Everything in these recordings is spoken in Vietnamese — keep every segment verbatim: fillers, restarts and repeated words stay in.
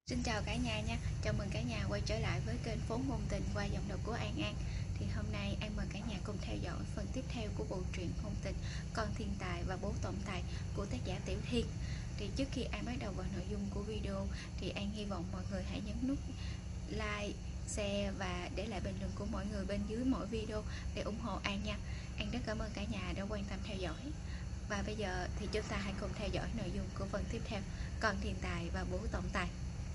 Xin chào cả nhà nha, chào mừng cả nhà quay trở lại với kênh Phố Ngôn Tình qua giọng đọc của An An. Thì hôm nay An mời cả nhà cùng theo dõi phần tiếp theo của bộ truyện ngôn tình Con Thiên Tài và Bố Tổng Tài của tác giả Tiểu Thiên. Thì trước khi An bắt đầu vào nội dung của video thì An hy vọng mọi người hãy nhấn nút like, share và để lại bình luận của mọi người bên dưới mỗi video để ủng hộ An nha. An rất cảm ơn cả nhà đã quan tâm theo dõi. Và bây giờ thì chúng ta hãy cùng theo dõi nội dung của phần tiếp theo Con Thiên Tài và Bố Tổng Tài.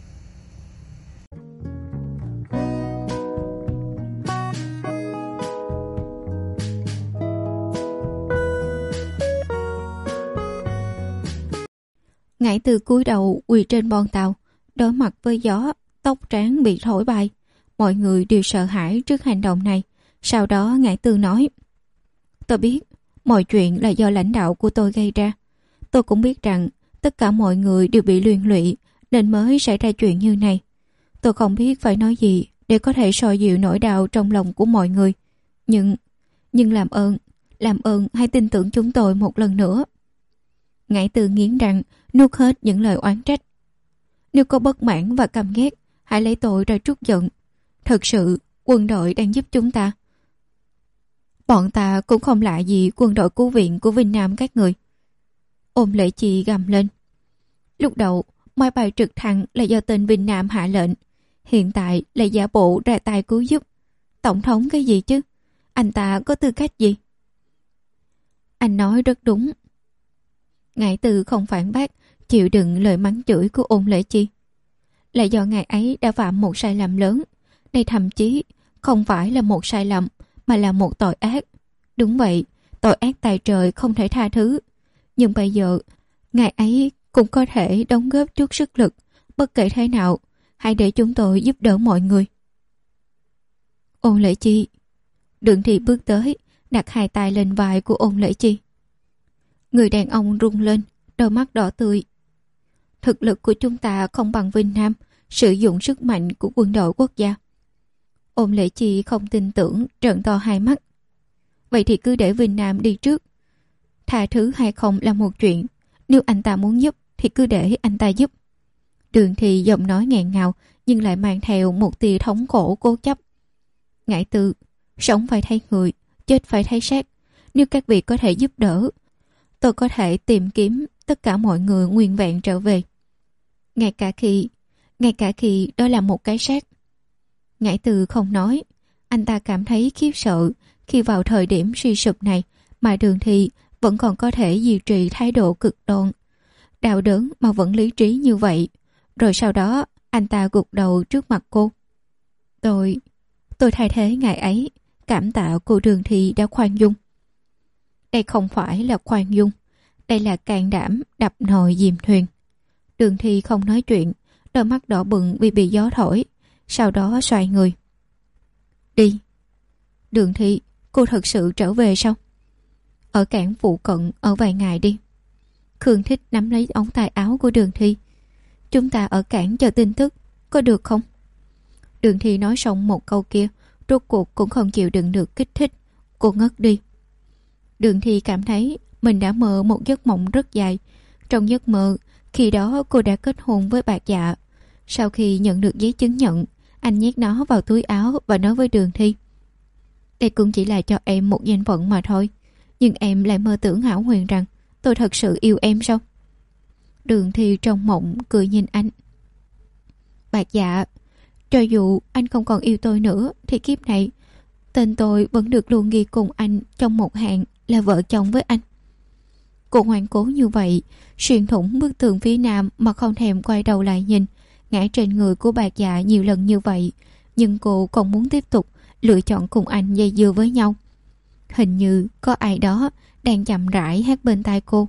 Ngải Từ cúi đầu quỳ trên bon tàu, đối mặt với gió, tóc trắng bị thổi bay. Mọi người đều sợ hãi trước hành động này. Sau đó Ngải Từ nói: "Tôi biết, mọi chuyện là do lãnh đạo của tôi gây ra. Tôi cũng biết rằng tất cả mọi người đều bị liên lụy nên mới xảy ra chuyện như này. Tôi không biết phải nói gì để có thể xoa dịu nỗi đau trong lòng của mọi người. Nhưng, nhưng làm ơn, làm ơn hãy tin tưởng chúng tôi một lần nữa." Ngải Từ nghiến răng, nuốt hết những lời oán trách. "Nếu có bất mãn và căm ghét, hãy lấy tội ra trút giận. Thật sự, quân đội đang giúp chúng ta. Bọn ta cũng không lạ gì quân đội cứu viện của Vinh Nam các người." Ôn Lễ Chi gầm lên. "Lúc đầu, máy bay trực thăng là do tên Vinh Nam hạ lệnh. Hiện tại là giả bộ ra tay cứu giúp. Tổng thống cái gì chứ? Anh ta có tư cách gì?" "Anh nói rất đúng." Ngải Từ không phản bác, chịu đựng lời mắng chửi của Ôn Lễ Chi. Là do ngài ấy đã phạm một sai lầm lớn. Đây thậm chí không phải là một sai lầm, mà là một tội ác. Đúng vậy, tội ác tài trời không thể tha thứ. Nhưng bây giờ, ngài ấy cũng có thể đóng góp chút sức lực. Bất kể thế nào, hãy để chúng tôi giúp đỡ mọi người." "Ôn Lễ Chi." Đường Thị bước tới, đặt hai tay lên vai của Ôn Lễ Chi. Người đàn ông rung lên, đôi mắt đỏ tươi. "Thực lực của chúng ta không bằng Vinh Nam, sử dụng sức mạnh của quân đội quốc gia." Ôn Lễ Chi không tin tưởng, trợn to hai mắt. "Vậy thì cứ để Vinh Nam đi trước. Tha thứ hay không là một chuyện. Nếu anh ta muốn giúp thì cứ để anh ta giúp." Đường Thị giọng nói nghẹn ngào nhưng lại mang theo một tia thống khổ cố chấp. "Ngải Từ, sống phải thấy người, chết phải thấy xác. Nếu các vị có thể giúp đỡ, tôi có thể tìm kiếm tất cả mọi người nguyên vẹn trở về. Ngay cả khi, ngay cả khi đó là một cái xác." Ngải Từ không nói. Anh ta cảm thấy khiếp sợ khi vào thời điểm suy sụp này mà Đường Thị vẫn còn có thể duy trì thái độ cực đoan, đau đớn mà vẫn lý trí như vậy. Rồi sau đó anh ta gục đầu trước mặt cô. Tôi, tôi thay thế ngài ấy, cảm tạ cô Đường Thị đã khoan dung." Đây không phải là khoan dung, đây là can đảm đập nồi dìm thuyền. Đường Thị không nói chuyện, đôi mắt đỏ bừng vì bị gió thổi, sau đó xoay người. "Đi." "Đường Thị, cô thật sự trở về sao?" "Ở cảng phụ cận ở vài ngày đi." Khương Thích nắm lấy ống tay áo của Đường Thị. "Chúng ta ở cảng chờ tin tức, có được không?" Đường Thị nói xong một câu kia, rốt cuộc cũng không chịu đựng được kích thích. Cô ngất đi. Đường Thị cảm thấy mình đã mơ một giấc mộng rất dài. Trong giấc mơ, khi đó cô đã kết hôn với Bạc Dạ. Sau khi nhận được giấy chứng nhận, anh nhét nó vào túi áo và nói với Đường Thị: "Đây cũng chỉ là cho em một danh phận mà thôi. Nhưng em lại mơ tưởng hão huyền rằng tôi thật sự yêu em sao?" Đường Thị trong mộng cười nhìn anh. "Bạc Dạ, cho dù anh không còn yêu tôi nữa thì kiếp này tên tôi vẫn được luôn ghi cùng anh trong một hàng là vợ chồng với anh." Cô ngoan cố như vậy, xuyên thủng bức tường phía nam mà không thèm quay đầu lại nhìn, ngã trên người của Bạc Dạ nhiều lần như vậy, nhưng cô còn muốn tiếp tục lựa chọn cùng anh dây dưa với nhau. Hình như có ai đó đang chậm rãi hát bên tai cô: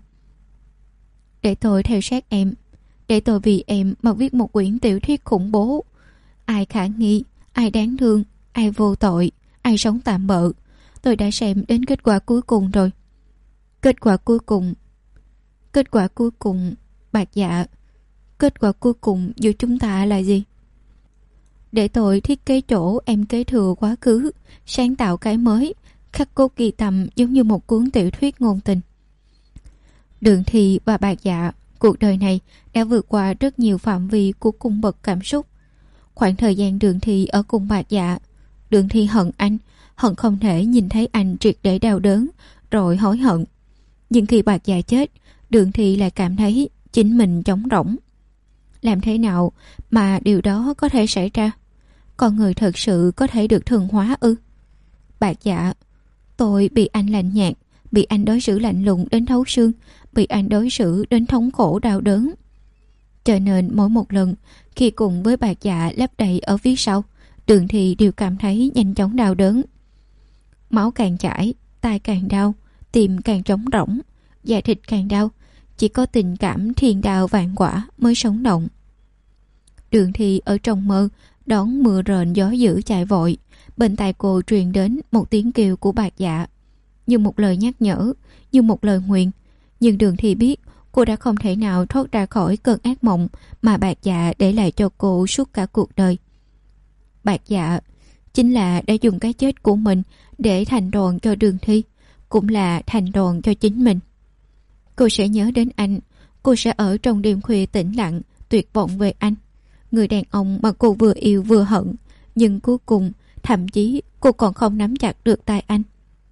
"Để tôi theo sát em, để tôi vì em mà viết một quyển tiểu thuyết khủng bố. Ai khả nghi, ai đáng thương, ai vô tội, ai sống tạm bợ. Tôi đã xem đến kết quả cuối cùng rồi. Kết quả cuối cùng, kết quả cuối cùng, Bạc Dạ, kết quả cuối cùng giữa chúng ta là gì? Để tôi thiết kế chỗ em kế thừa quá khứ, sáng tạo cái mới, khắc cốt ghi tầm giống như một cuốn tiểu thuyết ngôn tình." Đường Thị và Bạc Dạ Cuộc đời này đã vượt qua rất nhiều phạm vi của cung bậc cảm xúc. Khoảng thời gian Đường Thi ở cùng Bạch Dạ, Đường Thi hận anh, hận không thể nhìn thấy anh triệt để đau đớn, rồi hối hận. Nhưng khi Bạch Dạ chết, Đường Thi lại cảm thấy chính mình trống rỗng. Làm thế nào mà điều đó có thể xảy ra? Con người thật sự có thể được thuần hóa ư? Bạch Dạ, tôi bị anh lạnh nhạt, bị anh đối xử lạnh lùng đến thấu xương, bị anh đối xử đến thống khổ đau đớn. Cho nên mỗi một lần khi cùng với Bạch Dạ lấp đầy ở phía sau, Đường Thi đều cảm thấy nhanh chóng đau đớn. Máu càng chảy, tai càng đau, tim càng trống rỗng, da thịt càng đau. Chỉ có tình cảm thiên đao vạn quả mới sống động. Đường Thi ở trong mơ đón mưa rền gió dữ chạy vội. Bên tai cô truyền đến một tiếng kêu của Bạch Dạ, như một lời nhắc nhở, như một lời nguyền. Nhưng Đường Thi biết cô đã không thể nào thoát ra khỏi cơn ác mộng mà Bạch Dạ để lại cho cô suốt cả cuộc đời. Bạch Dạ chính là đã dùng cái chết của mình để thành đòn cho Đường Thi, cũng là thành đòn cho chính mình. Cô sẽ nhớ đến anh, cô sẽ ở trong đêm khuya tĩnh lặng, tuyệt vọng về anh. Người đàn ông mà cô vừa yêu vừa hận, nhưng cuối cùng, thậm chí cô còn không nắm chặt được tay anh.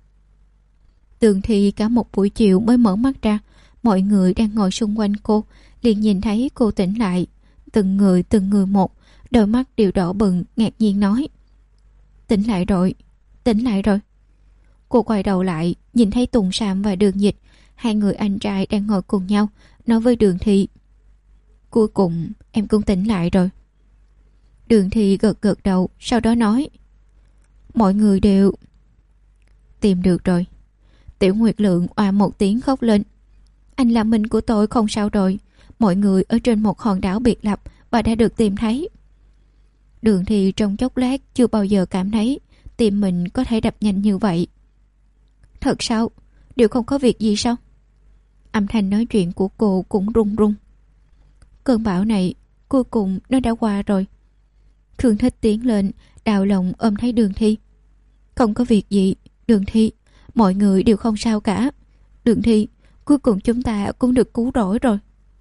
Đường Thi cả một buổi chiều mới mở mắt ra, mọi người đang ngồi xung quanh cô, liền nhìn thấy cô tỉnh lại. Từng người từng người một, đôi mắt đều đỏ bừng, ngạc nhiên nói: Tỉnh lại rồi, tỉnh lại rồi. Cô quay đầu lại, nhìn thấy Tùng Sam và Đường Dịch, hai người anh trai đang ngồi cùng nhau, nói với Đường Thi: Cuối cùng em cũng tỉnh lại rồi. Đường Thi gật gật đầu, sau đó nói: Mọi người đều tìm được rồi. Tiểu Nguyệt Lượng oa một tiếng khóc lên: Anh là Minh của tôi không sao rồi. Mọi người ở trên một hòn đảo biệt lập và đã được tìm thấy. Đường Thi trong chốc lát chưa bao giờ cảm thấy tim mình có thể đập nhanh như vậy. Thật sao? Đều không có việc gì sao? Âm thanh nói chuyện của cô cũng run run. Cơn bão này cuối cùng nó đã qua rồi. Khương Thích tiến lên, đào lòng ôm thấy Đường Thi. Không có việc gì, Đường Thi, mọi người đều không sao cả. Đường Thi, cuối cùng chúng ta cũng được cứu rỗi rồi.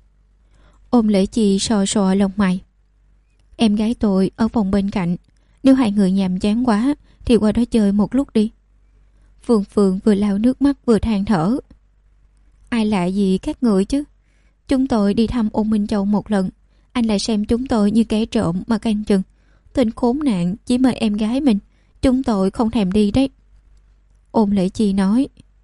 Ôm Lễ Chi sò sò lông mày. Em gái tôi ở phòng bên cạnh, nếu hai người nhàm chán quá thì qua đó chơi một lúc đi. Phương Phương vừa lau nước mắt vừa than thở. Ai lạ gì các người chứ? Chúng tôi đi thăm Ôn Minh Châu một lần, anh lại xem chúng tôi như kẻ trộm mà canh chừng. Tên khốn nạn chỉ mời em gái mình, chúng tôi không thèm đi đấy. Ôn Lễ Chi nói: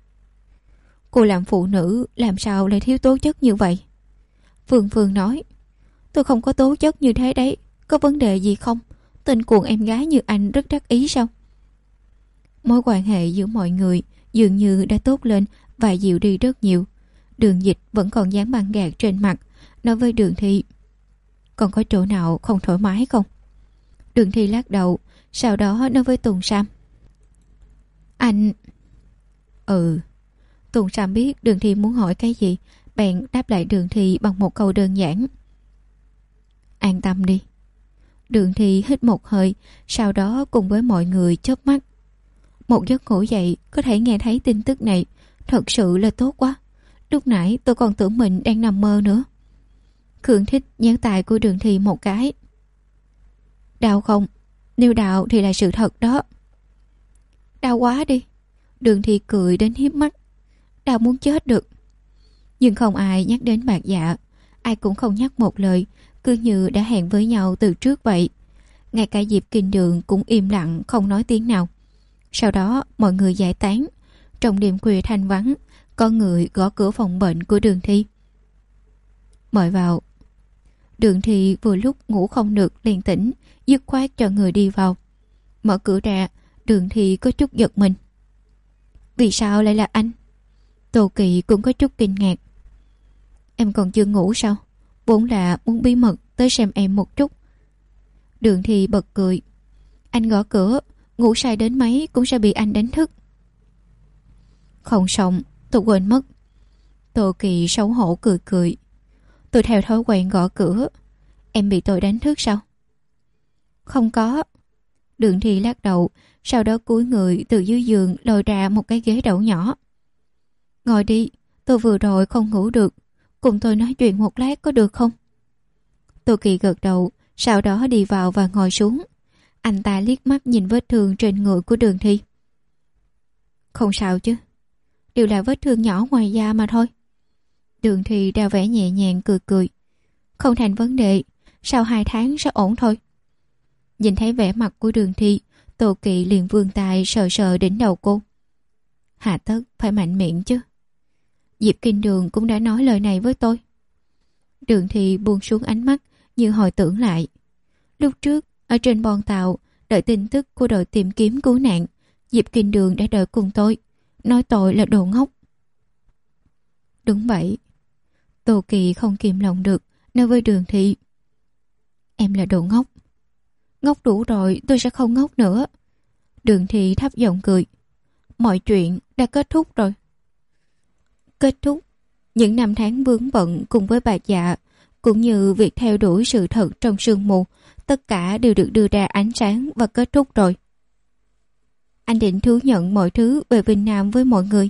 Cô làm phụ nữ làm sao lại thiếu tố chất như vậy? Phương Phương nói: Tôi không có tố chất như thế đấy, có vấn đề gì không? Tên cuồng em gái như anh rất đắc ý sao? Mối quan hệ giữa mọi người dường như đã tốt lên và dịu đi rất nhiều. Đường Dịch vẫn còn dáng băng gạc trên mặt, nói với Đường Thi: Còn có chỗ nào không thoải mái không? Đường Thi lắc đầu, sau đó nói với Tùng Sam: Anh... Ừ. Tùng Sam biết Đường Thi muốn hỏi cái gì, bèn đáp lại Đường Thi bằng một câu đơn giản: An tâm đi. Đường Thi hít một hơi, sau đó cùng với mọi người chớp mắt. Một giấc ngủ dậy có thể nghe thấy tin tức này, thật sự là tốt quá. Lúc nãy tôi còn tưởng mình đang nằm mơ nữa. Khương Thích nhéo tay của Đường Thi một cái. Đau không? Nếu đau thì là sự thật đó. Đau quá đi. Đường Thi cười đến hiếp mắt. Đau muốn chết được. Nhưng không ai nhắc đến Bạch Dạ, ai cũng không nhắc một lời, cứ như đã hẹn với nhau từ trước vậy. Ngay cả Diệp Kinh Đường cũng im lặng không nói tiếng nào. Sau đó mọi người giải tán. Trong đêm khuya thanh vắng, có người gõ cửa phòng bệnh của Đường Thi. Mời vào. Đường Thi vừa lúc ngủ không được liền tỉnh, dứt khoát cho người đi vào. Mở cửa ra, Đường Thi có chút giật mình. Vì sao lại là anh? Tô Kỵ cũng có chút kinh ngạc. Em còn chưa ngủ sao? Vốn là muốn bí mật tới xem em một chút. Đường Thi bật cười. Anh gõ cửa, ngủ say đến mấy cũng sẽ bị anh đánh thức. Không xong, tôi quên mất. Tô Kỵ xấu hổ cười cười. Tôi theo thói quen gõ cửa. Em bị tôi đánh thức sao? Không có. Đường Thi lắc đầu, sau đó cúi người từ dưới giường lôi ra một cái ghế đẩu nhỏ. Ngồi đi, tôi vừa rồi không ngủ được. cùng tôi nói chuyện một lát có được không? Tô Kỳ gật đầu, sau đó đi vào và ngồi xuống. Anh ta liếc mắt nhìn vết thương trên người của Đường Thi. Không sao chứ, đều là vết thương nhỏ ngoài da mà thôi. Đường Thi ra vẻ nhẹ nhàng cười cười. Không thành vấn đề, sau hai tháng sẽ ổn thôi. Nhìn thấy vẻ mặt của Đường Thi, Tô Kỳ liền vươn tay sờ sờ đỉnh đầu cô. Hà tất phải mạnh miệng chứ. Diệp Kinh Đường cũng đã nói lời này với tôi. Đường Thi buông xuống ánh mắt như hồi tưởng lại. Lúc trước ở trên bon tàu đợi tin tức của đội tìm kiếm cứu nạn, Diệp Kinh Đường đã đợi cùng tôi, nói tôi là đồ ngốc. Đúng vậy. Tô Kỳ không kìm lòng được nói với Đường Thi. Em là đồ ngốc. Ngốc đủ rồi, tôi sẽ không ngốc nữa. Đường Thi thấp giọng cười. Mọi chuyện đã kết thúc rồi. Kết thúc. Những năm tháng vướng bận cùng với bà Dạ, cũng như việc theo đuổi sự thật trong sương mù, tất cả đều được đưa ra ánh sáng và kết thúc rồi. Anh định thú nhận mọi thứ về Vinh Nam với mọi người.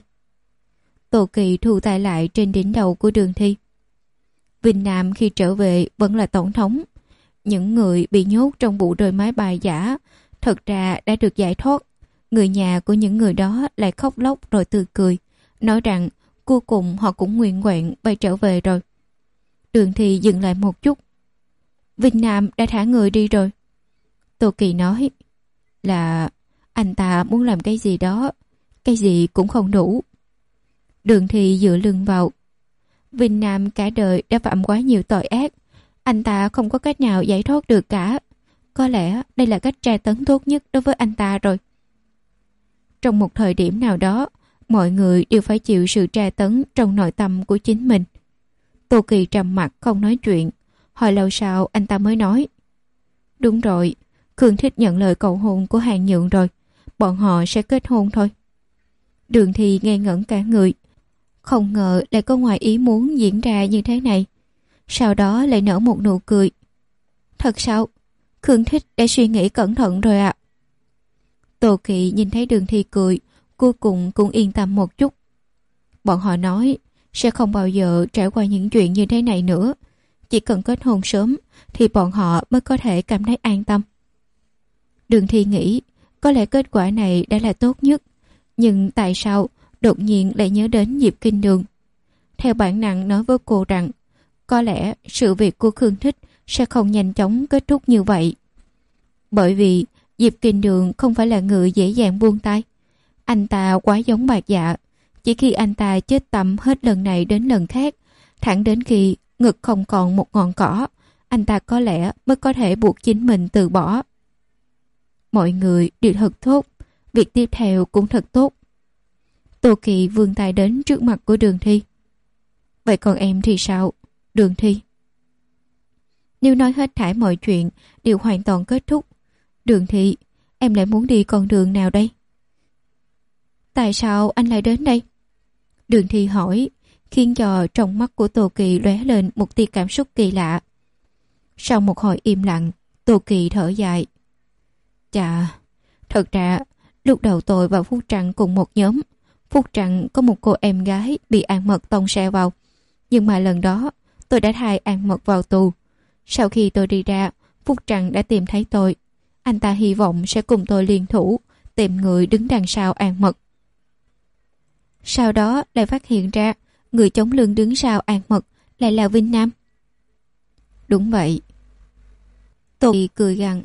Tô Kỳ thu tay lại trên đỉnh đầu của Đường Thi. Vinh Nam khi trở về vẫn là tổng thống. Những người bị nhốt trong vụ rơi máy bay giả thật ra đã được giải thoát. Người nhà của những người đó lại khóc lóc rồi tươi cười, nói rằng cuối cùng họ cũng nguyện nguyện bay trở về rồi. Đường Thi dừng lại một chút. Vinh Nam đã thả người đi rồi. Tô Kỳ nói là anh ta muốn làm cái gì đó, cái gì cũng không đủ. Đường Thi dựa lưng vào. Vinh Nam cả đời đã phạm quá nhiều tội ác, anh ta không có cách nào giải thoát được cả. Có lẽ đây là cách tra tấn tốt nhất đối với anh ta rồi. Trong một thời điểm nào đó, mọi người đều phải chịu sự tra tấn trong nội tâm của chính mình. Tô Kỳ trầm mặt không nói chuyện. Hồi lâu sau anh ta mới nói. Đúng rồi, Khương Thích nhận lời cầu hôn của Hàng Nhượng rồi. Bọn họ sẽ kết hôn thôi. Đường Thi ngây ngẩn cả người. Không ngờ lại có ngoài ý muốn diễn ra như thế này. Sau đó lại nở một nụ cười. Thật sao? Khương Thích đã suy nghĩ cẩn thận rồi ạ. À. Tô Kỳ nhìn thấy Đường Thi cười, cuối cùng cũng yên tâm một chút. Bọn họ nói sẽ không bao giờ trải qua những chuyện như thế này nữa. Chỉ cần kết hôn sớm thì bọn họ mới có thể cảm thấy an tâm. Đường Thi nghĩ có lẽ kết quả này đã là tốt nhất. Nhưng tại sao đột nhiên lại nhớ đến Diệp Kinh Đường? Theo bản năng nói với cô rằng có lẽ sự việc của Khương Thích sẽ không nhanh chóng kết thúc như vậy. Bởi vì Diệp Kinh Đường không phải là người dễ dàng buông tay. Anh ta quá giống Bạc Dạ. Chỉ khi anh ta chết tâm hết lần này đến lần khác, thẳng đến khi ngực không còn một ngọn cỏ, anh ta có lẽ mới có thể buộc chính mình từ bỏ. Mọi người đều thật tốt, việc tiếp theo cũng thật tốt. Tô Kỳ vươn tay đến trước mặt của Đường Thi. Vậy còn em thì sao, Đường Thi? Nếu nói hết thảy mọi chuyện đều hoàn toàn kết thúc, Đường Thi, em lại muốn đi con đường nào đây? Tại sao anh lại đến đây? Đường Thi hỏi, khiến cho trong mắt của Tô Kỳ lóe lên một tia cảm xúc kỳ lạ. Sau một hồi im lặng, Tô Kỳ thở dài. Chà, thật ra lúc đầu tôi và Phúc Trăng cùng một nhóm. Phúc Trăng có một cô em gái bị An Mật tông xe vào. Nhưng mà lần đó tôi đã thay An Mật vào tù. Sau khi tôi đi ra, Phúc Trăng đã tìm thấy tôi. Anh ta hy vọng sẽ cùng tôi liên thủ tìm người đứng đằng sau An Mật. Sau đó lại phát hiện ra người chống lưng đứng sau An Mật lại là Vinh Nam. Đúng vậy. Tôi cười gằn.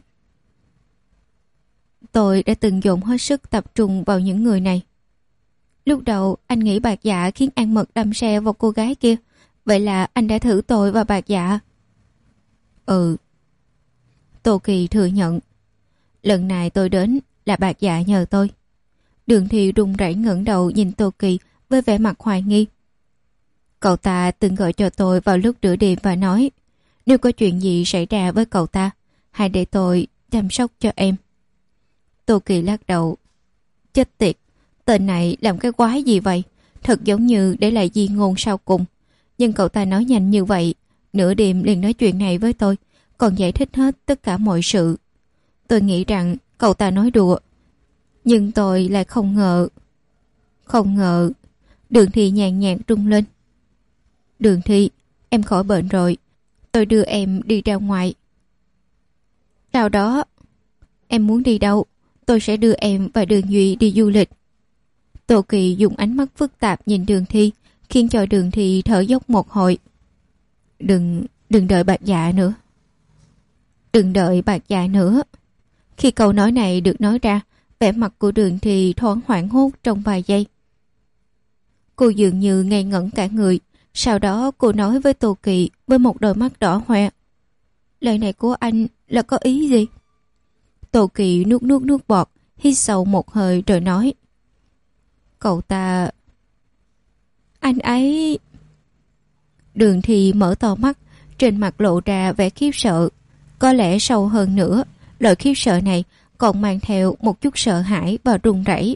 Tôi đã từng dồn hết sức tập trung vào những người này. Lúc đầu anh nghĩ Bạc Dạ khiến An Mật đâm xe vào cô gái kia. Vậy là anh đã thử tôi và Bạc Dạ. Ừ. Tô Kỳ thừa nhận. Lần này tôi đến là Bạc Dạ nhờ tôi. Đường Thi run rẩy ngẩng đầu nhìn Tô Kỳ với vẻ mặt hoài nghi. Cậu ta từng gọi cho tôi vào lúc nửa đêm và nói nếu có chuyện gì xảy ra với cậu ta, hãy để tôi chăm sóc cho em. Tô Kỳ lắc đầu. Chết tiệt, tên này làm cái quái gì vậy? Thật giống như để lại di ngôn sau cùng. Nhưng cậu ta nói nhanh như vậy, nửa đêm liền nói chuyện này với tôi, còn giải thích hết tất cả mọi sự. Tôi nghĩ rằng cậu ta nói đùa. Nhưng tôi lại không ngờ. Không ngờ. Đường Thi nhàn nhạt rung lên. Đường Thi, em khỏi bệnh rồi, tôi đưa em đi ra ngoài. Sau đó, em muốn đi đâu, tôi sẽ đưa em và Đường Duy đi du lịch. Tô Kỳ dùng ánh mắt phức tạp nhìn Đường Thi, khiến cho Đường Thi thở dốc một hồi. Đừng, đừng đợi Bạc Dạ nữa. Đừng đợi Bạc Dạ nữa. Khi câu nói này được nói ra, vẻ mặt của Đường Thi thoáng hoảng hốt trong vài giây. Cô dường như ngây ngẩn cả người. Sau đó cô nói với Tô Kỳ với một đôi mắt đỏ hoe. Lời này của anh là có ý gì? Tô Kỳ nuốt nuốt nước bọt, hít sâu một hơi rồi nói. Cậu ta... Anh ấy... Đường Thi mở to mắt, trên mặt lộ ra vẻ khiếp sợ. Có lẽ sâu hơn nữa, loại khiếp sợ này còn mang theo một chút sợ hãi và run rẩy.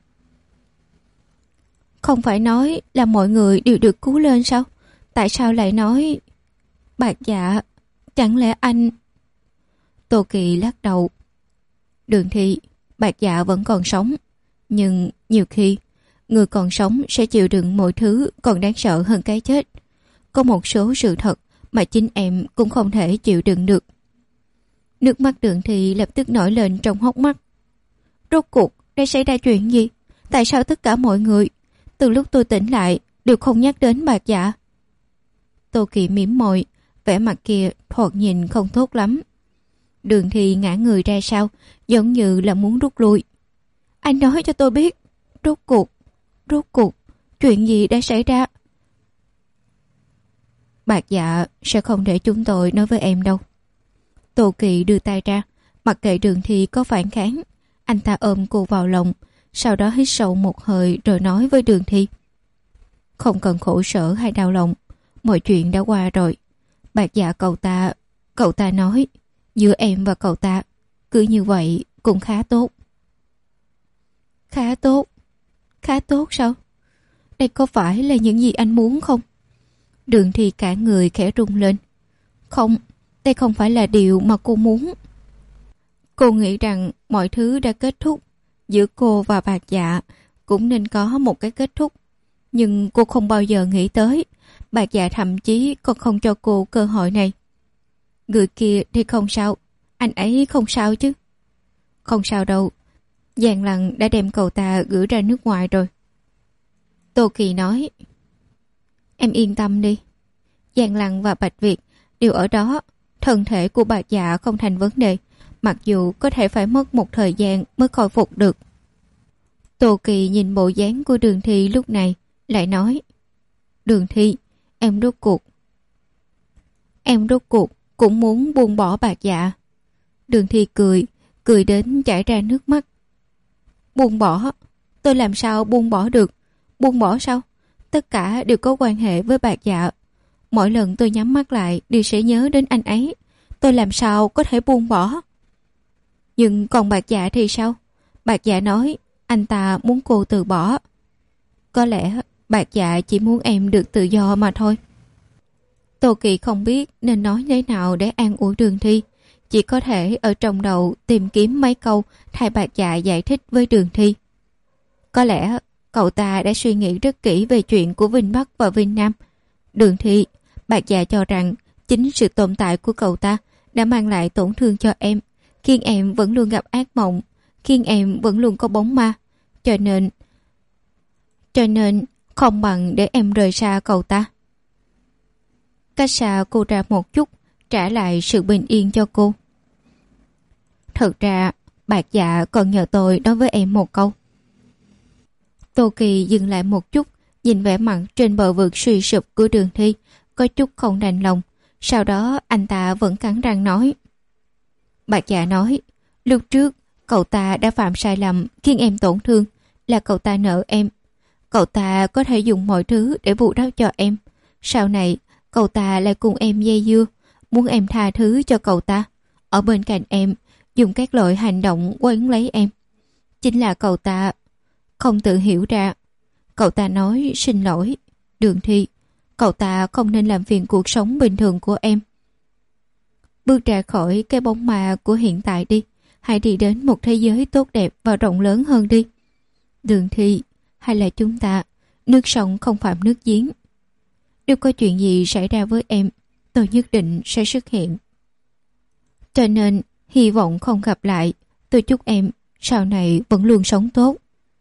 Không phải nói là mọi người đều được cứu lên sao? Tại sao lại nói... Bạc Dạ, chẳng lẽ anh... Tô Kỳ lắc đầu. Đường Thi, Bạc Dạ vẫn còn sống. Nhưng nhiều khi, người còn sống sẽ chịu đựng mọi thứ còn đáng sợ hơn cái chết. Có một số sự thật mà chính em cũng không thể chịu đựng được. Nước mắt Đường Thi lập tức nổi lên trong hốc mắt. Rốt cuộc, đã xảy ra chuyện gì? Tại sao tất cả mọi người, từ lúc tôi tỉnh lại, đều không nhắc đến Bạc Dạ? Tô Kỳ mỉm môi, vẻ mặt kia thoạt nhìn không tốt lắm. Đường Thi ngã người ra sau, giống như là muốn rút lui. Anh nói cho tôi biết, rốt cuộc, rốt cuộc, chuyện gì đã xảy ra? Bạc Dạ sẽ không để chúng tôi nói với em đâu. Tô Kỳ đưa tay ra, mặc kệ Đường Thi có phản kháng. Anh ta ôm cô vào lòng, sau đó hít sâu một hơi rồi nói với Đường Thi. Không cần khổ sở hay đau lòng, mọi chuyện đã qua rồi. Bạc Dạ cậu ta, cậu ta nói, giữa em và cậu ta, cứ như vậy cũng khá tốt. Khá tốt? Khá tốt sao? Đây có phải là những gì anh muốn không? Đường Thi cả người khẽ rung lên. Không, đây không phải là điều mà cô muốn. Cô nghĩ rằng mọi thứ đã kết thúc. Giữa cô và Bạc Dạ cũng nên có một cái kết thúc. Nhưng cô không bao giờ nghĩ tới Bạc Dạ thậm chí còn không cho cô cơ hội này. Người kia thì không sao. Anh ấy không sao chứ? Không sao đâu. Giang Lăng đã đem cậu ta gửi ra nước ngoài rồi. Tô Kỳ nói. Em yên tâm đi. Giang Lăng và Bạch Việt đều ở đó. Thân thể của Bạc Dạ không thành vấn đề, mặc dù có thể phải mất một thời gian mới khôi phục được. Tô Kỳ nhìn bộ dáng của Đường Thi lúc này, lại nói. Đường Thi, em rốt cuộc. Em rốt cuộc cũng muốn buông bỏ Bạc Dạ. Đường Thi cười, cười đến chảy ra nước mắt. Buông bỏ? Tôi làm sao buông bỏ được? Buông bỏ sao? Tất cả đều có quan hệ với Bạc Dạ. Mỗi lần tôi nhắm mắt lại đều sẽ nhớ đến anh ấy. Tôi làm sao có thể buông bỏ? Nhưng còn Bạc Dạ thì sao? Bạc Dạ nói anh ta muốn cô từ bỏ. Có lẽ Bạc Dạ chỉ muốn em được tự do mà thôi. Tô Kỳ không biết nên nói thế nào để an ủi Đường Thi. Chỉ có thể ở trong đầu tìm kiếm mấy câu thay Bạc Dạ giải thích với Đường Thi. Có lẽ cậu ta đã suy nghĩ rất kỹ về chuyện của Vinh Bắc và Vinh Nam. Đường Thi, Bạc Dạ cho rằng chính sự tồn tại của cậu ta đã mang lại tổn thương cho em, khiến em vẫn luôn gặp ác mộng, khiến em vẫn luôn có bóng ma. Cho nên, cho nên không bằng để em rời xa cậu ta. Cách xa cô ra một chút, trả lại sự bình yên cho cô. Thật ra, Bạc Dạ còn nhờ tôi nói với em một câu. Tô Kỳ dừng lại một chút, nhìn vẻ mặt trên bờ vực suy sụp của Đường Thi, có chút không đành lòng. Sau đó anh ta vẫn cắn răng nói. Bạc Dạ nói, lúc trước cậu ta đã phạm sai lầm khiến em tổn thương, là cậu ta nợ em. Cậu ta có thể dùng mọi thứ để bù đắp cho em. Sau này, cậu ta lại cùng em dây dưa, muốn em tha thứ cho cậu ta. Ở bên cạnh em, dùng các loại hành động quấn lấy em. Chính là cậu ta không tự hiểu ra. Cậu ta nói xin lỗi. Đường Thi, cậu ta không nên làm phiền cuộc sống bình thường của em. Bước ra khỏi cái bóng ma của hiện tại đi. Hãy đi đến một thế giới tốt đẹp và rộng lớn hơn đi. Đường Thi, hay là chúng ta nước sông không phạm nước giếng. Nếu có chuyện gì xảy ra với em, tôi nhất định sẽ xuất hiện. Cho nên, hy vọng không gặp lại. Tôi chúc em sau này vẫn luôn sống tốt.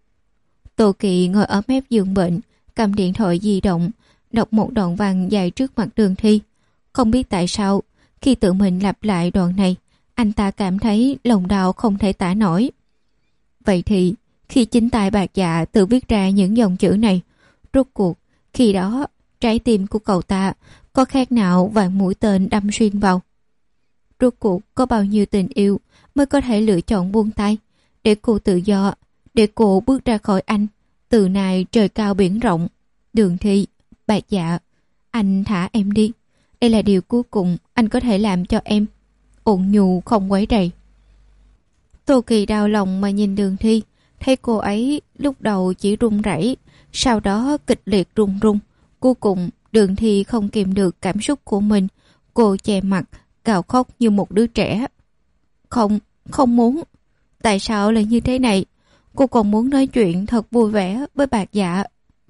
Tô Kỳ ngồi ở mép giường bệnh, cầm điện thoại di động, đọc một đoạn văn dài trước mặt Đường Thi. Không biết tại sao, khi tự mình lặp lại đoạn này, anh ta cảm thấy lòng đau không thể tả nổi. Vậy thì, khi chính tay Bạc Dạ tự viết ra những dòng chữ này, rốt cuộc, khi đó, trái tim của cậu ta có khác nào vạn mũi tên đâm xuyên vào? Rốt cuộc có bao nhiêu tình yêu mới có thể lựa chọn buông tay, để cô tự do, để cô bước ra khỏi anh, từ nay trời cao biển rộng. Đường Thi, Bạc Dạ, anh thả em đi. Đây là điều cuối cùng anh có thể làm cho em. Ôn nhu không quấy rầy. Tô Kỳ đau lòng mà nhìn Đường Thi, thấy cô ấy lúc đầu chỉ run rẩy, sau đó kịch liệt run run. Cuối cùng Đường Thi không kìm được cảm xúc của mình, cô che mặt, gào khóc như một đứa trẻ. Không, không muốn. Tại sao lại như thế này? Cô còn muốn nói chuyện thật vui vẻ với Bạc Dạ.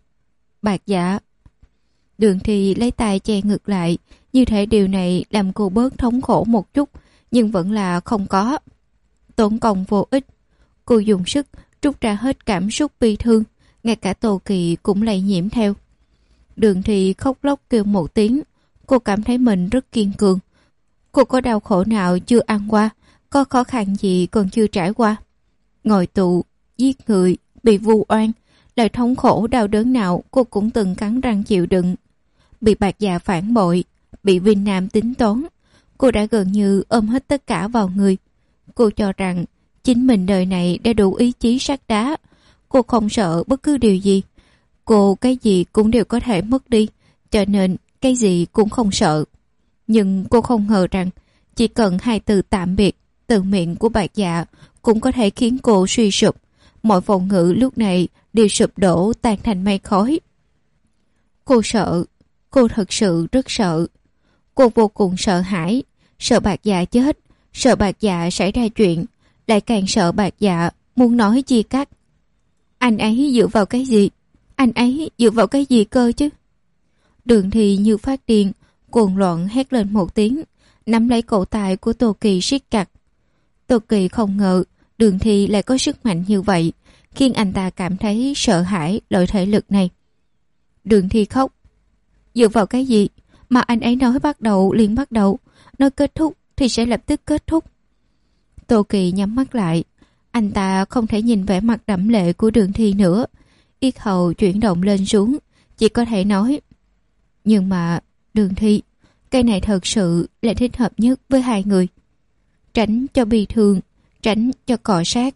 Bạc Dạ. Đường Thi lấy tay che ngực lại, như thể điều này làm cô bớt thống khổ một chút, nhưng vẫn là không có. Tốn công vô ích. Cô dùng sức trút ra hết cảm xúc bi thương, ngay cả Tô Kỳ cũng lây nhiễm theo. Đường Thi khóc lóc kêu một tiếng. Cô cảm thấy mình rất kiên cường. Cô có đau khổ nào chưa ăn qua, có khó khăn gì còn chưa trải qua. Ngồi tù, giết người, bị vu oan, lời thống khổ đau đớn nào cô cũng từng cắn răng chịu đựng. Bị Bạc Dạ phản bội, bị Vinh Nam tính toán, cô đã gần như ôm hết tất cả vào người. Cô cho rằng chính mình đời này đã đủ ý chí sắt đá. Cô không sợ bất cứ điều gì. Cô cái gì cũng đều có thể mất đi, cho nên cái gì cũng không sợ. Nhưng cô không ngờ rằng chỉ cần hai từ tạm biệt từ miệng của Bạc Dạ cũng có thể khiến cô suy sụp. Mọi phòng ngự lúc này đều sụp đổ tan thành mây khói. Cô sợ, cô thật sự rất sợ. Cô vô cùng sợ hãi, sợ Bạc Dạ chết, sợ Bạc Dạ xảy ra chuyện, lại càng sợ Bạc Dạ muốn nói chia cắt. Anh ấy dựa vào cái gì? Anh ấy dựa vào cái gì cơ chứ? Đường Thi như phát điên, cuồng loạn hét lên một tiếng, nắm lấy cổ tay của Tô Kỳ siết chặt. Tô Kỳ không ngờ Đường Thi lại có sức mạnh như vậy, khiến anh ta cảm thấy sợ hãi loại thể lực này. Đường Thi khóc. Dựa vào cái gì mà anh ấy nói bắt đầu liền bắt đầu, nói kết thúc thì sẽ lập tức kết thúc? Tô Kỳ nhắm mắt lại. Anh ta không thể nhìn vẻ mặt đẫm lệ của Đường Thi nữa. Yết hầu chuyển động lên xuống, chỉ có thể nói: nhưng mà Đường Thi, cái này thật sự là thích hợp nhất với hai người. Tránh cho bi thương, tránh cho cọ sát.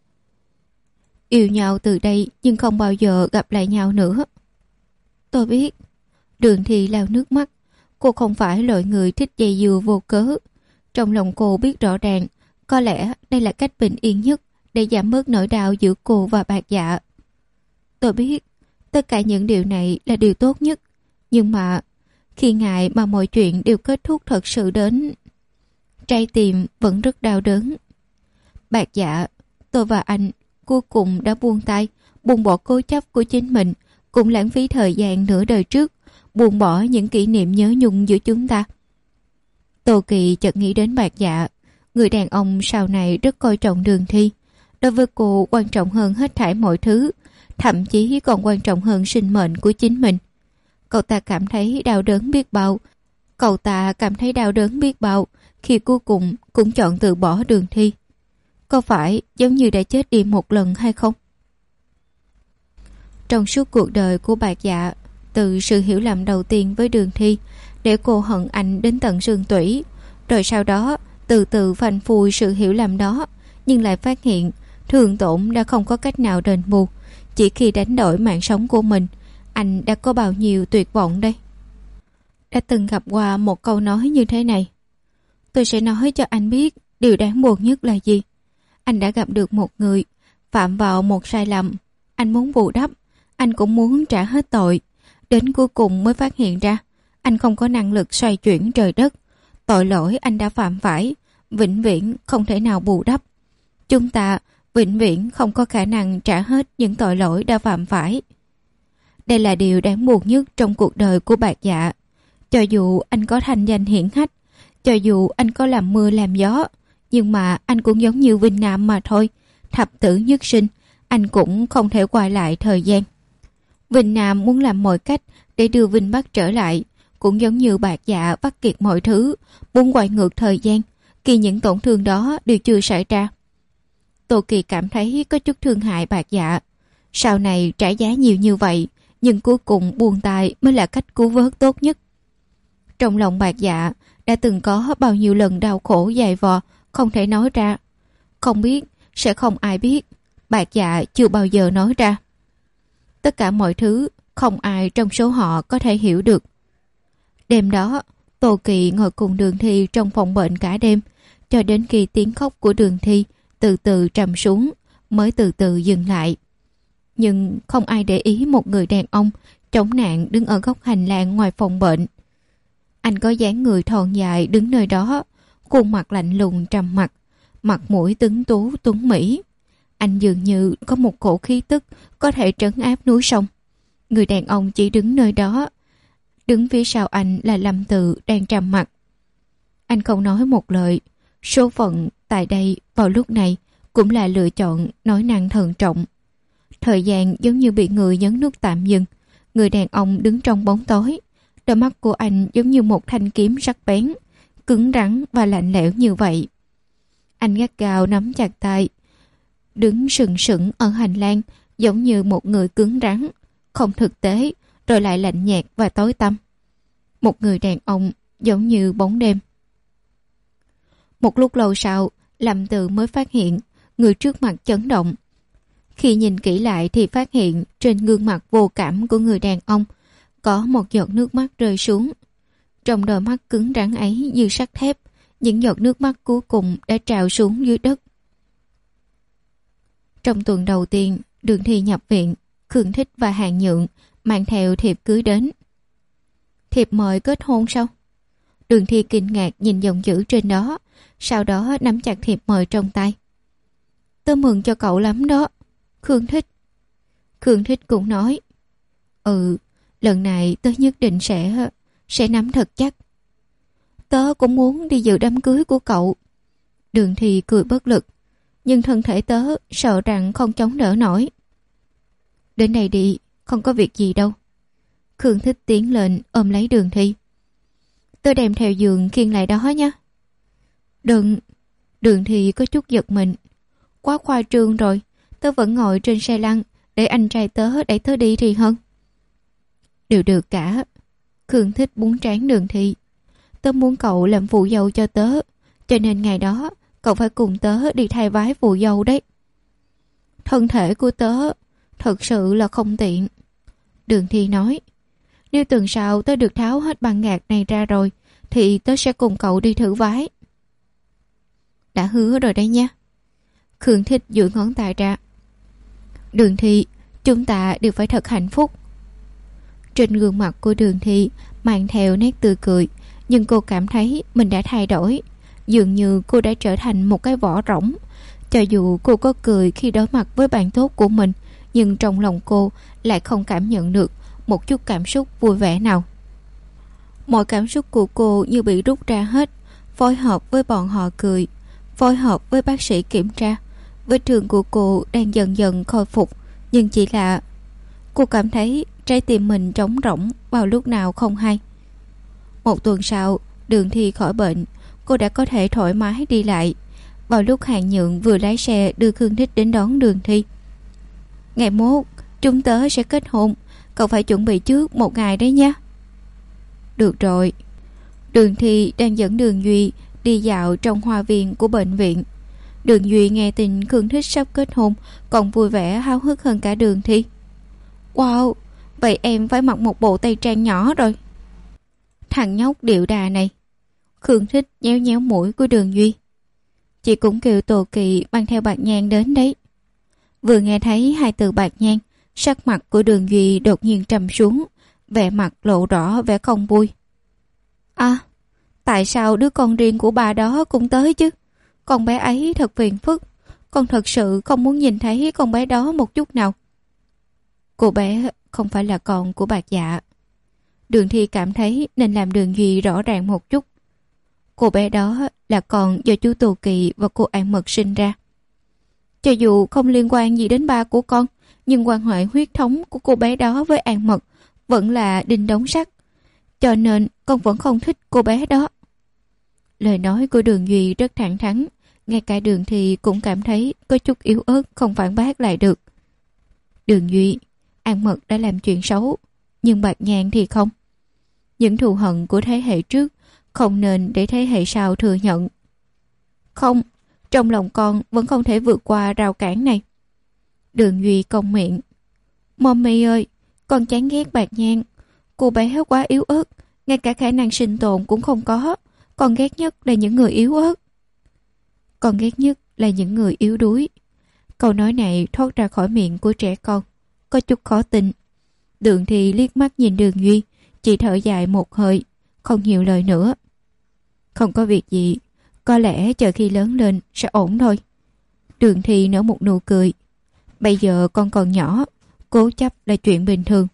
Yêu nhau từ đây nhưng không bao giờ gặp lại nhau nữa. Tôi biết. Đường Thi lau nước mắt. Cô không phải loại người thích dây dưa vô cớ. Trong lòng cô biết rõ ràng, có lẽ đây là cách bình yên nhất để giảm bớt nỗi đau giữa cô và Bạc Dạ. Tôi biết, tất cả những điều này là điều tốt nhất. Nhưng mà, khi ngại mà mọi chuyện đều kết thúc thật sự đến, trái tim vẫn rất đau đớn. Bạc Dạ, tôi và anh cuối cùng đã buông tay, buông bỏ cố chấp của chính mình, cũng lãng phí thời gian nửa đời trước, buông bỏ những kỷ niệm nhớ nhung giữa chúng ta. Tô Kỳ chợt nghĩ đến Bạc Dạ, người đàn ông sau này rất coi trọng Đường Thi. Đối với cô quan trọng hơn hết thảy mọi thứ, thậm chí còn quan trọng hơn sinh mệnh của chính mình. Cậu ta cảm thấy đau đớn biết bao. Cậu ta cảm thấy đau đớn biết bao khi cuối cùng cũng chọn từ bỏ Đường Thi. Có phải giống như đã chết đi một lần hay không? Trong suốt cuộc đời của Bạc Dạ, từ sự hiểu lầm đầu tiên với Đường Thi để cô hận anh đến tận xương tủy, rồi sau đó từ từ phanh phui sự hiểu lầm đó, nhưng lại phát hiện thương tổn đã không có cách nào đền bù. Chỉ khi đánh đổi mạng sống của mình, anh đã có bao nhiêu tuyệt vọng đây. Đã từng gặp qua một câu nói như thế này: tôi sẽ nói cho anh biết điều đáng buồn nhất là gì. Anh đã gặp được một người phạm vào một sai lầm, anh muốn bù đắp, anh cũng muốn trả hết tội, đến cuối cùng mới phát hiện ra anh không có năng lực xoay chuyển trời đất. Tội lỗi anh đã phạm phải vĩnh viễn không thể nào bù đắp. Chúng ta vĩnh viễn không có khả năng trả hết những tội lỗi đã phạm phải. Đây là điều đáng buồn nhất trong cuộc đời của Bạc Dạ. Cho dù anh có thanh danh hiển hách, cho dù anh có làm mưa làm gió, nhưng mà anh cũng giống như Vinh Nam mà thôi. Thập tử nhất sinh, anh cũng không thể quay lại thời gian. Vinh Nam muốn làm mọi cách để đưa Vinh Bắc trở lại, cũng giống như Bạc Dạ vắt kiệt mọi thứ, muốn quay ngược thời gian, khi những tổn thương đó đều chưa xảy ra. Tô Kỳ cảm thấy có chút thương hại Bạc Dạ. Sau này trả giá nhiều như vậy, nhưng cuối cùng buông tay mới là cách cứu vớt tốt nhất. Trong lòng Bạc Dạ đã từng có bao nhiêu lần đau khổ dài vò, không thể nói ra. Không biết, sẽ không ai biết. Bạc Dạ chưa bao giờ nói ra. Tất cả mọi thứ, không ai trong số họ có thể hiểu được. Đêm đó, Tô Kỳ ngồi cùng Đường Thi trong phòng bệnh cả đêm, cho đến khi tiếng khóc của Đường Thi từ từ trầm xuống, mới từ từ dừng lại. Nhưng không ai để ý một người đàn ông chống nạn đứng ở góc hành lang ngoài phòng bệnh. Anh có dáng người thon dài đứng nơi đó, khuôn mặt lạnh lùng trầm mặc, mặt mũi tuấn tú tuấn mỹ. Anh dường như có một cổ khí tức có thể trấn áp núi sông. Người đàn ông chỉ đứng nơi đó. Đứng phía sau anh là Lâm Tự đang trầm mặc. Anh không nói một lời. Số phận tại đây vào lúc này cũng là lựa chọn nói năng thận trọng. Thời gian giống như bị người nhấn nút tạm dừng. Người đàn ông đứng trong bóng tối. Đôi mắt của anh giống như một thanh kiếm sắc bén, cứng rắn và lạnh lẽo như vậy. Anh gắt gao nắm chặt tay, đứng sừng sững ở hành lang, giống như một người cứng rắn, không thực tế, rồi lại lạnh nhạt và tối tăm. Một người đàn ông giống như bóng đêm. Một lúc lâu sau, Lâm Tự mới phát hiện người trước mặt chấn động. Khi nhìn kỹ lại thì phát hiện trên gương mặt vô cảm của người đàn ông có một giọt nước mắt rơi xuống. Trong đôi mắt cứng rắn ấy như sắt thép, những giọt nước mắt cuối cùng đã trào xuống dưới đất. Trong tuần đầu tiên, Đường Thi nhập viện, Khương Thích và Hàn Nhượng mang theo thiệp cưới đến. Thiệp mời kết hôn sao? Đường Thi kinh ngạc nhìn dòng chữ trên đó, sau đó nắm chặt thiệp mời trong tay. Tớ mừng cho cậu lắm đó, Khương Thích. Khương Thích cũng nói, ừ, lần này tớ nhất định sẽ sẽ nắm thật chắc. Tớ cũng muốn đi dự đám cưới của cậu. Đường Thi cười bất lực, nhưng thân thể tớ sợ rằng không chống đỡ nổi. Đến đây đi, không có việc gì đâu. Khương Thích tiến lên ôm lấy Đường Thi. Tớ đem theo giường khiêng lại đó nhé. Đừng. Đường Thi có chút giật mình. Quá khoa trương rồi, tớ vẫn ngồi trên xe lăn, để anh trai tớ đẩy tớ đi thì hơn. Đều được cả. Khương Thích búng trán Đường Thi. Tớ muốn cậu làm phụ dâu cho tớ, cho nên ngày đó cậu phải cùng tớ đi thay vái phụ dâu đấy. Thân thể của tớ thật sự là không tiện. Đường Thi nói, nếu tuần sau tớ được tháo hết băng gạc này ra rồi, thì tớ sẽ cùng cậu đi thử vái. Đã hứa rồi đấy nha. Khương Thích duỗi ngón tay ra. Đường Thi, chúng ta đều phải thật hạnh phúc. Trên gương mặt của Đường Thi mang theo nét tươi cười, nhưng cô cảm thấy mình đã thay đổi. Dường như cô đã trở thành một cái vỏ rỗng. Cho dù cô có cười khi đối mặt với bạn tốt của mình, nhưng trong lòng cô lại không cảm nhận được một chút cảm xúc vui vẻ nào. Mọi cảm xúc của cô như bị rút ra hết, phối hợp với bọn họ cười, phối hợp với bác sĩ kiểm tra. Vết thương của cô đang dần dần khôi phục, nhưng chỉ là cô cảm thấy trái tim mình trống rỗng vào lúc nào không hay. Một tuần sau, Đường Thi khỏi bệnh, cô đã có thể thoải mái đi lại. Vào lúc Hàn Nhượng vừa lái xe đưa Khương Thích đến đón Đường Thi. Ngày mốt, chúng tớ sẽ kết hôn, cậu phải chuẩn bị trước một ngày đấy nhé. Được rồi. Đường Thi đang dẫn Đường Duy đi dạo trong hoa viên của bệnh viện. Đường Duy nghe tin Khương Thích sắp kết hôn còn vui vẻ háo hức hơn cả Đường Thi. Wow, vậy em phải mặc một bộ tây trang nhỏ rồi. Thằng nhóc điệu đà này. Khương Thích nhéo nhéo mũi của Đường Duy. Chị cũng kêu Tô Kỳ mang theo bạc nhang đến đấy. Vừa nghe thấy hai từ bạc nhang, sắc mặt của Đường Duy đột nhiên trầm xuống, vẻ mặt lộ rõ vẻ không vui. À, tại sao đứa con riêng của bà đó cũng tới chứ? Con bé ấy thật phiền phức, con thật sự không muốn nhìn thấy con bé đó một chút nào. Cô bé không phải là con của Bạc Dạ. Đường Thi cảm thấy nên làm Đường Duy rõ ràng một chút. Cô bé đó là con do chú Tô Kỳ và cô An Mật sinh ra. Cho dù không liên quan gì đến ba của con, nhưng quan hệ huyết thống của cô bé đó với An Mật vẫn là đinh đóng sắt. Cho nên con vẫn không thích cô bé đó. Lời nói của Đường Duy rất thẳng thắn, ngay cả Đường Thi cũng cảm thấy có chút yếu ớt không phản bác lại được. Đường Duy, An Mật đã làm chuyện xấu, nhưng Bạc Nhàn thì không. Những thù hận của thế hệ trước không nên để thế hệ sau thừa nhận. Không, trong lòng con vẫn không thể vượt qua rào cản này. Đường Duy cong miệng. Mommy ơi, con chán ghét Bạc Nhàn. Cô bé quá yếu ớt, ngay cả khả năng sinh tồn cũng không có. Con ghét nhất là những người yếu ớt. Con ghét nhất là những người yếu đuối. Câu nói này thoát ra khỏi miệng của trẻ con, có chút khó tin. Đường Thi liếc mắt nhìn Đường Duy, chỉ thở dài một hơi, không nhiều lời nữa. Không có việc gì, có lẽ chờ khi lớn lên sẽ ổn thôi. Đường Thi nở một nụ cười. Bây giờ con còn nhỏ, cố chấp là chuyện bình thường.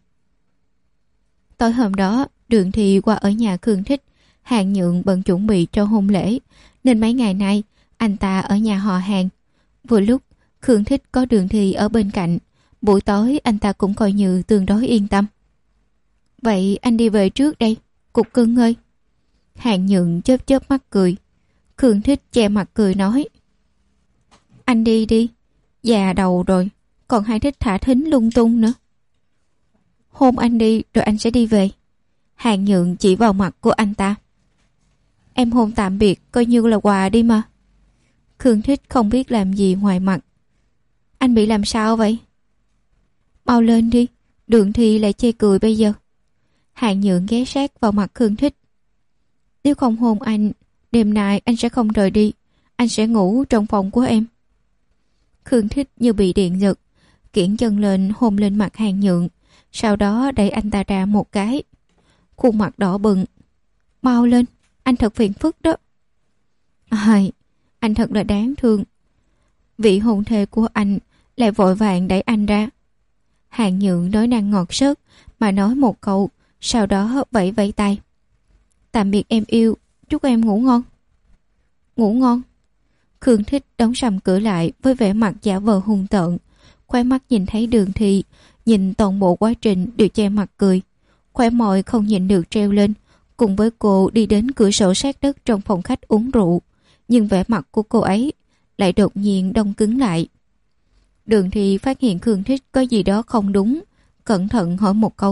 Tối hôm đó, Đường Thi qua ở nhà Khương Thích. Hàng Nhượng bận chuẩn bị cho hôn lễ, nên mấy ngày nay anh ta ở nhà họ Hàng. Vừa lúc Khương Thích có Đường Thi ở bên cạnh, buổi tối anh ta cũng coi như tương đối yên tâm. Vậy anh đi về trước đây, Cục Cưng ơi. Hàng Nhượng chớp chớp mắt cười. Khương Thích che mặt cười nói. Anh đi đi, già đầu rồi, còn hay thích thả thính lung tung nữa. Hôn anh đi rồi anh sẽ đi về. Hàng Nhượng chỉ vào mặt của anh ta. Em hôn tạm biệt coi như là quà đi mà. Khương Thích không biết làm gì ngoài mặt. Anh bị làm sao vậy? Mau lên đi, Đường Thi lại chê cười bây giờ. Hàng Nhượng ghé sát vào mặt Khương Thích. Nếu không hôn anh, đêm nay anh sẽ không rời đi. Anh sẽ ngủ trong phòng của em. Khương Thích như bị điện giật, kiễng chân lên hôn lên mặt Hàng Nhượng, sau đó đẩy anh ta ra một cái. Khuôn mặt đỏ bừng. Mau lên, anh thật phiền phức đó. Ai, anh thật là đáng thương. Vị hôn thê của anh lại vội vàng đẩy anh ra. Hàng Nhượng nói năng ngọt xớt mà nói một câu, sau đó vẫy vẫy tay. Tạm biệt em yêu, chúc em ngủ ngon. Ngủ ngon. Khương Thích đóng sầm cửa lại với vẻ mặt giả vờ hung tợn, khóe mắt nhìn thấy Đường Thi, nhìn toàn bộ quá trình đều che mặt cười, khóe môi không nhịn được treo lên, cùng với cô đi đến cửa sổ sát đất trong phòng khách uống rượu, nhưng vẻ mặt của cô ấy lại đột nhiên đông cứng lại. Đường Thi phát hiện Khương Thích có gì đó không đúng, cẩn thận hỏi một câu.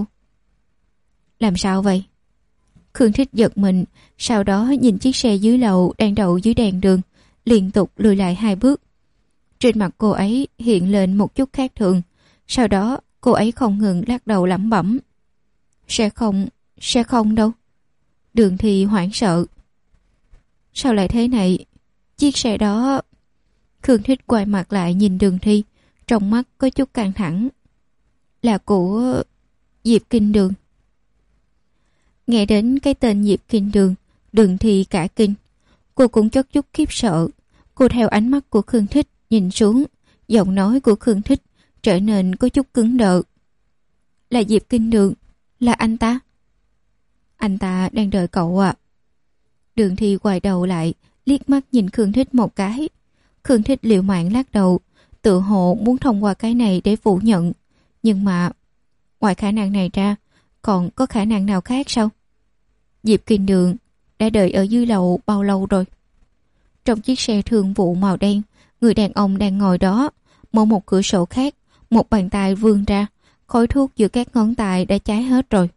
Làm sao vậy? Khương Thích giật mình, sau đó nhìn chiếc xe dưới lầu đang đậu dưới đèn đường, liên tục lùi lại hai bước. Trên mặt cô ấy hiện lên một chút khác thường, sau đó cô ấy không ngừng lắc đầu lẩm bẩm. Sẽ không, sẽ không đâu. Đường Thi hoảng sợ. Sao lại thế này? Chiếc xe đó... Khương Thích quay mặt lại nhìn Đường Thi, trong mắt có chút căng thẳng. Là của Diệp Kinh Đường. Nghe đến cái tên Diệp Kinh Đường, Đường Thi cả kinh. Cô cũng chút chút khiếp sợ. Cô theo ánh mắt của Khương Thích nhìn xuống, giọng nói của Khương Thích trở nên có chút cứng đờ. Là Diệp Kinh Đường, là anh ta. Anh ta đang đợi cậu ạ. À. Đường Thi quay đầu lại, liếc mắt nhìn Khương Thích một cái. Khương Thích liều mạng lắc đầu, tự hồ muốn thông qua cái này để phủ nhận. Nhưng mà, ngoài khả năng này ra, còn có khả năng nào khác sao? Diệp Kinh Đường đã đợi ở dưới lầu bao lâu rồi? Trong chiếc xe thương vụ màu đen, người đàn ông đang ngồi đó, mở một cửa sổ khác, một bàn tay vươn ra, khói thuốc giữa các ngón tay đã cháy hết rồi.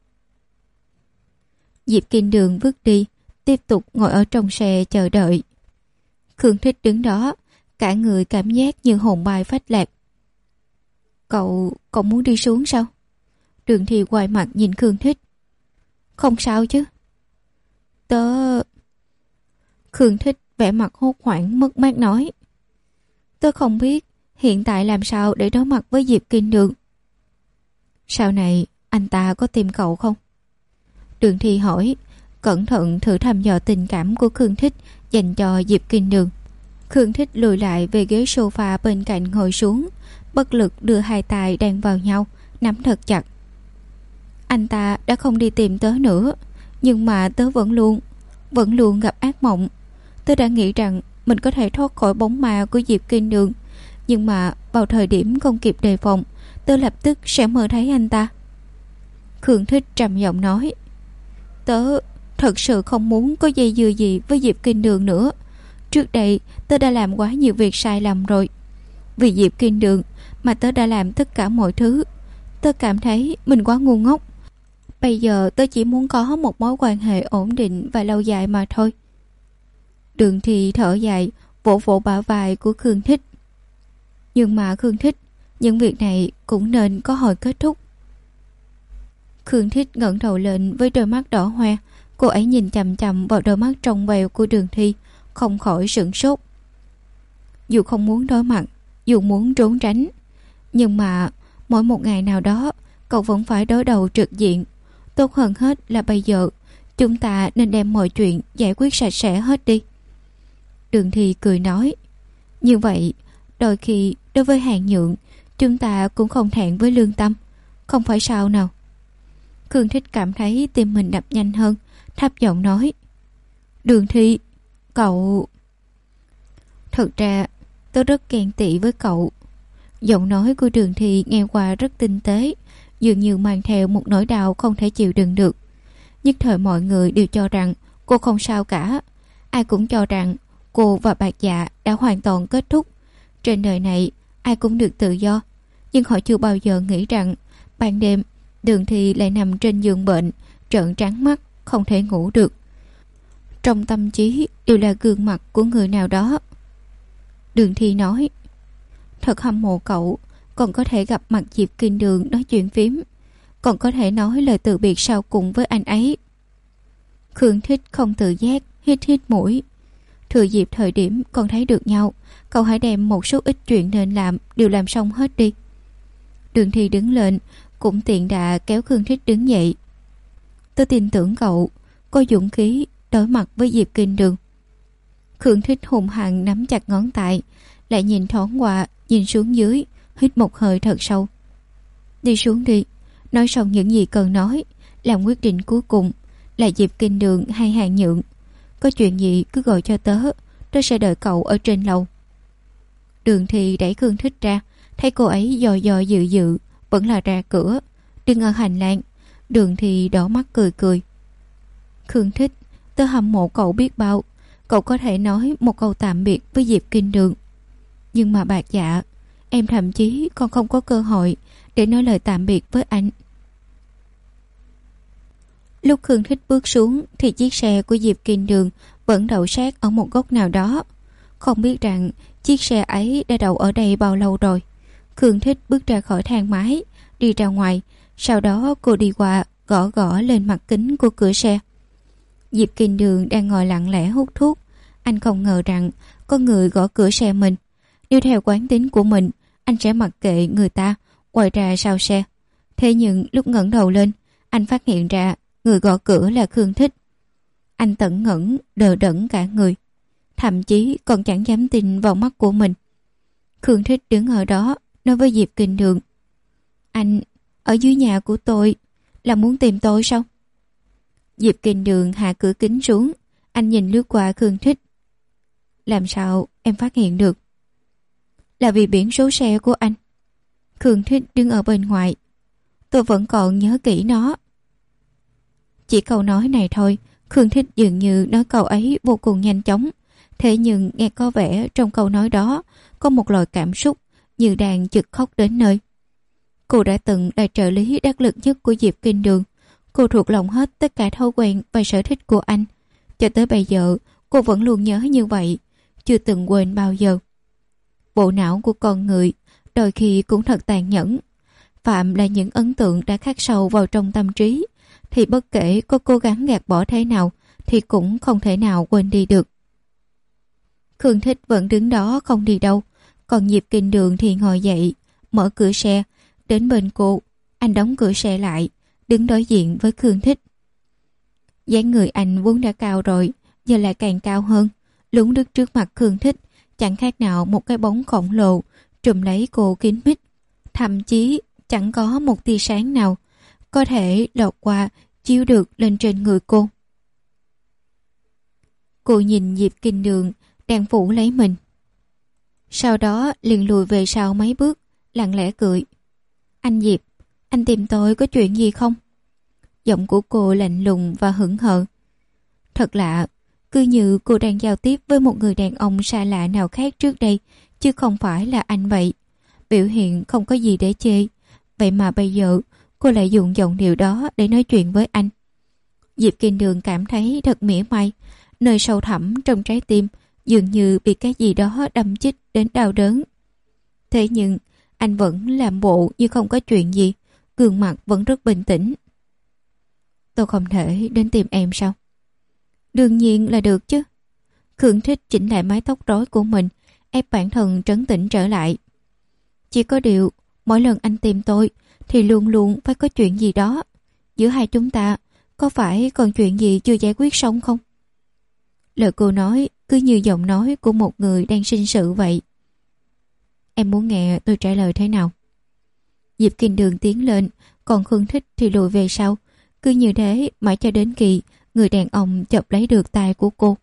Diệp Kinh Đường bước đi, tiếp tục ngồi ở trong xe chờ đợi. Khương Thích đứng đó, cả người cảm giác như hồn bay phách lạc. Cậu, cậu muốn đi xuống sao? Đường Thi quay mặt nhìn Khương Thích. Không sao chứ? Tớ... Khương Thích vẻ mặt hốt hoảng mất mát nói. Tớ không biết hiện tại làm sao để đối mặt với Diệp Kinh Đường. Sau này anh ta có tìm cậu không? Đường Thi hỏi, cẩn thận thử thăm dò tình cảm của Khương Thích dành cho Diệp Kinh Đường. Khương Thích lùi lại về ghế sofa bên cạnh ngồi xuống, bất lực đưa hai tay đan vào nhau, nắm thật chặt. Anh ta đã không đi tìm tớ nữa, nhưng mà tớ vẫn luôn Vẫn luôn gặp ác mộng. Tớ đã nghĩ rằng mình có thể thoát khỏi bóng ma của Diệp Kinh Đường, nhưng mà vào thời điểm không kịp đề phòng, tớ lập tức sẽ mơ thấy anh ta. Khương Thích trầm giọng nói, tớ thật sự không muốn có dây dưa gì với Diệp Kinh Đường nữa. Trước đây tớ đã làm quá nhiều việc sai lầm rồi. Vì Diệp Kinh Đường mà tớ đã làm tất cả mọi thứ. Tớ cảm thấy mình quá ngu ngốc. Bây giờ tớ chỉ muốn có một mối quan hệ ổn định và lâu dài mà thôi. Đường Thi thở dài, vỗ vỗ bả vai của Khương Thích. Nhưng mà Khương Thích, những việc này cũng nên có hồi kết thúc. Khương Thích ngẩng đầu lên với đôi mắt đỏ hoe. Cô ấy nhìn chằm chằm vào đôi mắt trong veo của Đường Thi, không khỏi sửng sốt. Dù không muốn đối mặt, dù muốn trốn tránh, nhưng mà mỗi một ngày nào đó cậu vẫn phải đối đầu trực diện. Tốt hơn hết là bây giờ chúng ta nên đem mọi chuyện giải quyết sạch sẽ hết đi. Đường Thi cười nói, như vậy đôi khi đối với Hàn Nhượng chúng ta cũng không thẹn với lương tâm, không phải sao nào? Khương Thích cảm thấy tim mình đập nhanh hơn, thấp giọng nói, Đường Thi, cậu... Thật ra tớ rất ghen tị với cậu. Giọng nói của Đường Thi nghe qua rất tinh tế, dường như mang theo một nỗi đau không thể chịu đựng được. Nhất thời mọi người đều cho rằng cô không sao cả. Ai cũng cho rằng cô và Bạc Dạ đã hoàn toàn kết thúc. Trên đời này ai cũng được tự do. Nhưng họ chưa bao giờ nghĩ rằng ban đêm Đường Thi lại nằm trên giường bệnh, trợn trắng mắt, không thể ngủ được. Trong tâm trí đều là gương mặt của người nào đó. Đường Thi nói, thật hâm mộ cậu, còn có thể gặp mặt Diệp Kinh Đường nói chuyện phím, còn có thể nói lời từ biệt sau cùng với anh ấy. Khương Thích không tự giác hít hít mũi. Thừa dịp thời điểm còn thấy được nhau, cậu hãy đem một số ít chuyện nên làm đều làm xong hết đi. Đường Thi đứng lên, cũng tiện đà kéo Khương Thích đứng dậy. Tôi tin tưởng cậu có dũng khí đối mặt với Diệp Kinh Đường. Khương Thích hùng hăng nắm chặt ngón tay, lại nhìn thoáng qua, nhìn xuống dưới, hít một hơi thật sâu. Đi xuống đi, nói xong những gì cần nói, làm quyết định cuối cùng là Diệp Kinh Đường hay Hàn Nhượng. Có chuyện gì cứ gọi cho tớ, tớ sẽ đợi cậu ở trên lầu. Đường Thi đẩy Khương Thích ra, thấy cô ấy dò dò dự dự, vẫn là ra cửa, đứng ở hành lang. Đường Thi đỏ mắt cười cười. Khương Thích, tớ hâm mộ cậu biết bao. Cậu có thể nói một câu tạm biệt với Diệp Kinh Đường. Nhưng mà Bạc Dạ, em thậm chí còn không có cơ hội để nói lời tạm biệt với anh. Lúc Khương Thích bước xuống thì chiếc xe của Diệp Kinh Đường vẫn đậu sát ở một góc nào đó. Không biết rằng chiếc xe ấy đã đậu ở đây bao lâu rồi. Khương Thích bước ra khỏi thang máy, đi ra ngoài. Sau đó cô đi qua, gõ gõ lên mặt kính của cửa xe. Diệp Kinh Đường đang ngồi lặng lẽ hút thuốc. Anh không ngờ rằng có người gõ cửa xe mình. Nếu theo quán tính của mình, anh sẽ mặc kệ người ta, quay ra sau xe. Thế nhưng lúc ngẩng đầu lên, anh phát hiện ra người gõ cửa là Khương Thích. Anh tẩn ngẩn, đờ đẫn cả người, thậm chí còn chẳng dám tin vào mắt của mình. Khương Thích đứng ở đó, nói với Diệp Kinh Đường, anh ở dưới nhà của tôi, là muốn tìm tôi sao? Diệp Kinh Đường hạ cửa kính xuống, anh nhìn lướt qua Khương Thích. Làm sao em phát hiện được? Là vì biển số xe của anh. Khương Thích đứng ở bên ngoài. Tôi vẫn còn nhớ kỹ nó. Chỉ câu nói này thôi, Khương Thích dường như nói câu ấy vô cùng nhanh chóng. Thế nhưng nghe có vẻ trong câu nói đó có một loại cảm xúc như đang chực khóc đến nơi. Cô đã từng là trợ lý đắc lực nhất của Diệp Kinh Đường. Cô thuộc lòng hết tất cả thói quen và sở thích của anh. Cho tới bây giờ cô vẫn luôn nhớ như vậy, chưa từng quên bao giờ. Bộ não của con người đôi khi cũng thật tàn nhẫn. Phạm là những ấn tượng đã khắc sâu vào trong tâm trí, thì bất kể có cố gắng gạt bỏ thế nào thì cũng không thể nào quên đi được. Khương Thích vẫn đứng đó không đi đâu. Còn Diệp Kinh Đường thì ngồi dậy, mở cửa xe, đến bên cô. Anh đóng cửa xe lại, đứng đối diện với Khương Thích. Dáng người anh vốn đã cao rồi, giờ lại càng cao hơn. Lún đứng trước mặt Khương Thích, chẳng khác nào một cái bóng khổng lồ trùm lấy cô kín mít. Thậm chí chẳng có một tia sáng nào có thể lọt qua chiếu được lên trên người cô. Cô nhìn Diệp Kinh Đường đang phủ lấy mình. Sau đó liền lùi về sau mấy bước, lặng lẽ cười. Anh Diệp, anh tìm tôi có chuyện gì không? Giọng của cô lạnh lùng và hững hờ. Thật lạ, cứ như cô đang giao tiếp với một người đàn ông xa lạ nào khác trước đây, chứ không phải là anh vậy. Biểu hiện không có gì để chê, vậy mà bây giờ cô lại dùng giọng điệu đó để nói chuyện với anh. Diệp Kinh Đường cảm thấy thật mỉa mai, nơi sâu thẳm trong trái tim dường như bị cái gì đó đâm chích đến đau đớn. Thế nhưng anh vẫn làm bộ như không có chuyện gì, gương mặt vẫn rất bình tĩnh. Tôi không thể đến tìm em sao? Đương nhiên là được chứ. Khương Thích chỉnh lại mái tóc rối của mình, ép bản thân trấn tĩnh trở lại. Chỉ có điều, mỗi lần anh tìm tôi thì luôn luôn phải có chuyện gì đó. Giữa hai chúng ta có phải còn chuyện gì chưa giải quyết xong không? Lời cô nói cứ như giọng nói của một người đang sinh sự vậy. Em muốn nghe tôi trả lời thế nào? Diệp Kinh Đường tiến lên, còn Khương Thích thì lùi về sau. Cứ như thế mãi cho đến khi người đàn ông chộp lấy được tay của cô.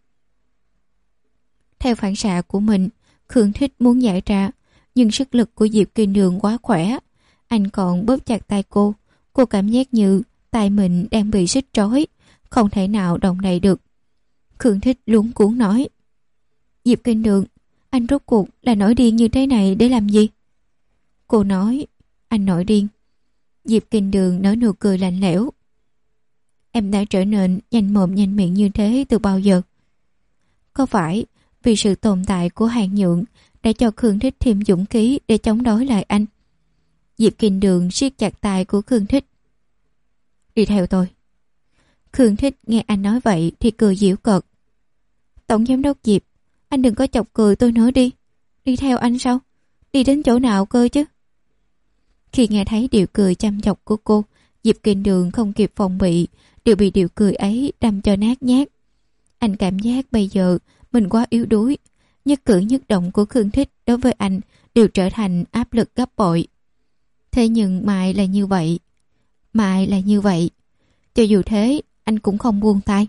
Theo phản xạ của mình, Khương Thích muốn giải ra, nhưng sức lực của Diệp Kinh Đường quá khỏe. Anh còn bóp chặt tay cô. Cô cảm giác như tay mình đang bị xích trói, không thể nào động đậy được. Khương Thích luống cuống nói. Diệp Kinh Đường, anh rốt cuộc là nổi điên như thế này để làm gì? Cô nói, anh nổi điên. Diệp Kinh Đường nở nụ cười lạnh lẽo. Em đã trở nên nhanh mồm nhanh miệng như thế từ bao giờ? Có phải vì sự tồn tại của Hàn Nhượng đã cho Khương Thích thêm dũng khí để chống đối lại anh? Diệp Kinh Đường siết chặt tay của Khương Thích. Đi theo tôi. Khương Thích nghe anh nói vậy thì cười giễu cợt. Tổng giám đốc Diệp, anh đừng có chọc cười tôi nữa đi. Đi theo anh sao? Đi đến chỗ nào cơ chứ? Khi nghe thấy điệu cười chăm chọc của cô, Diệp Kinh Đường không kịp phòng bị, đều bị điệu cười ấy đâm cho nát nhát. Anh cảm giác bây giờ mình quá yếu đuối. Nhất cử nhất động của Khương Thích đối với anh đều trở thành áp lực gấp bội. Thế nhưng Mai là như vậy. Mai là như vậy. Cho dù thế, anh cũng không buông tay.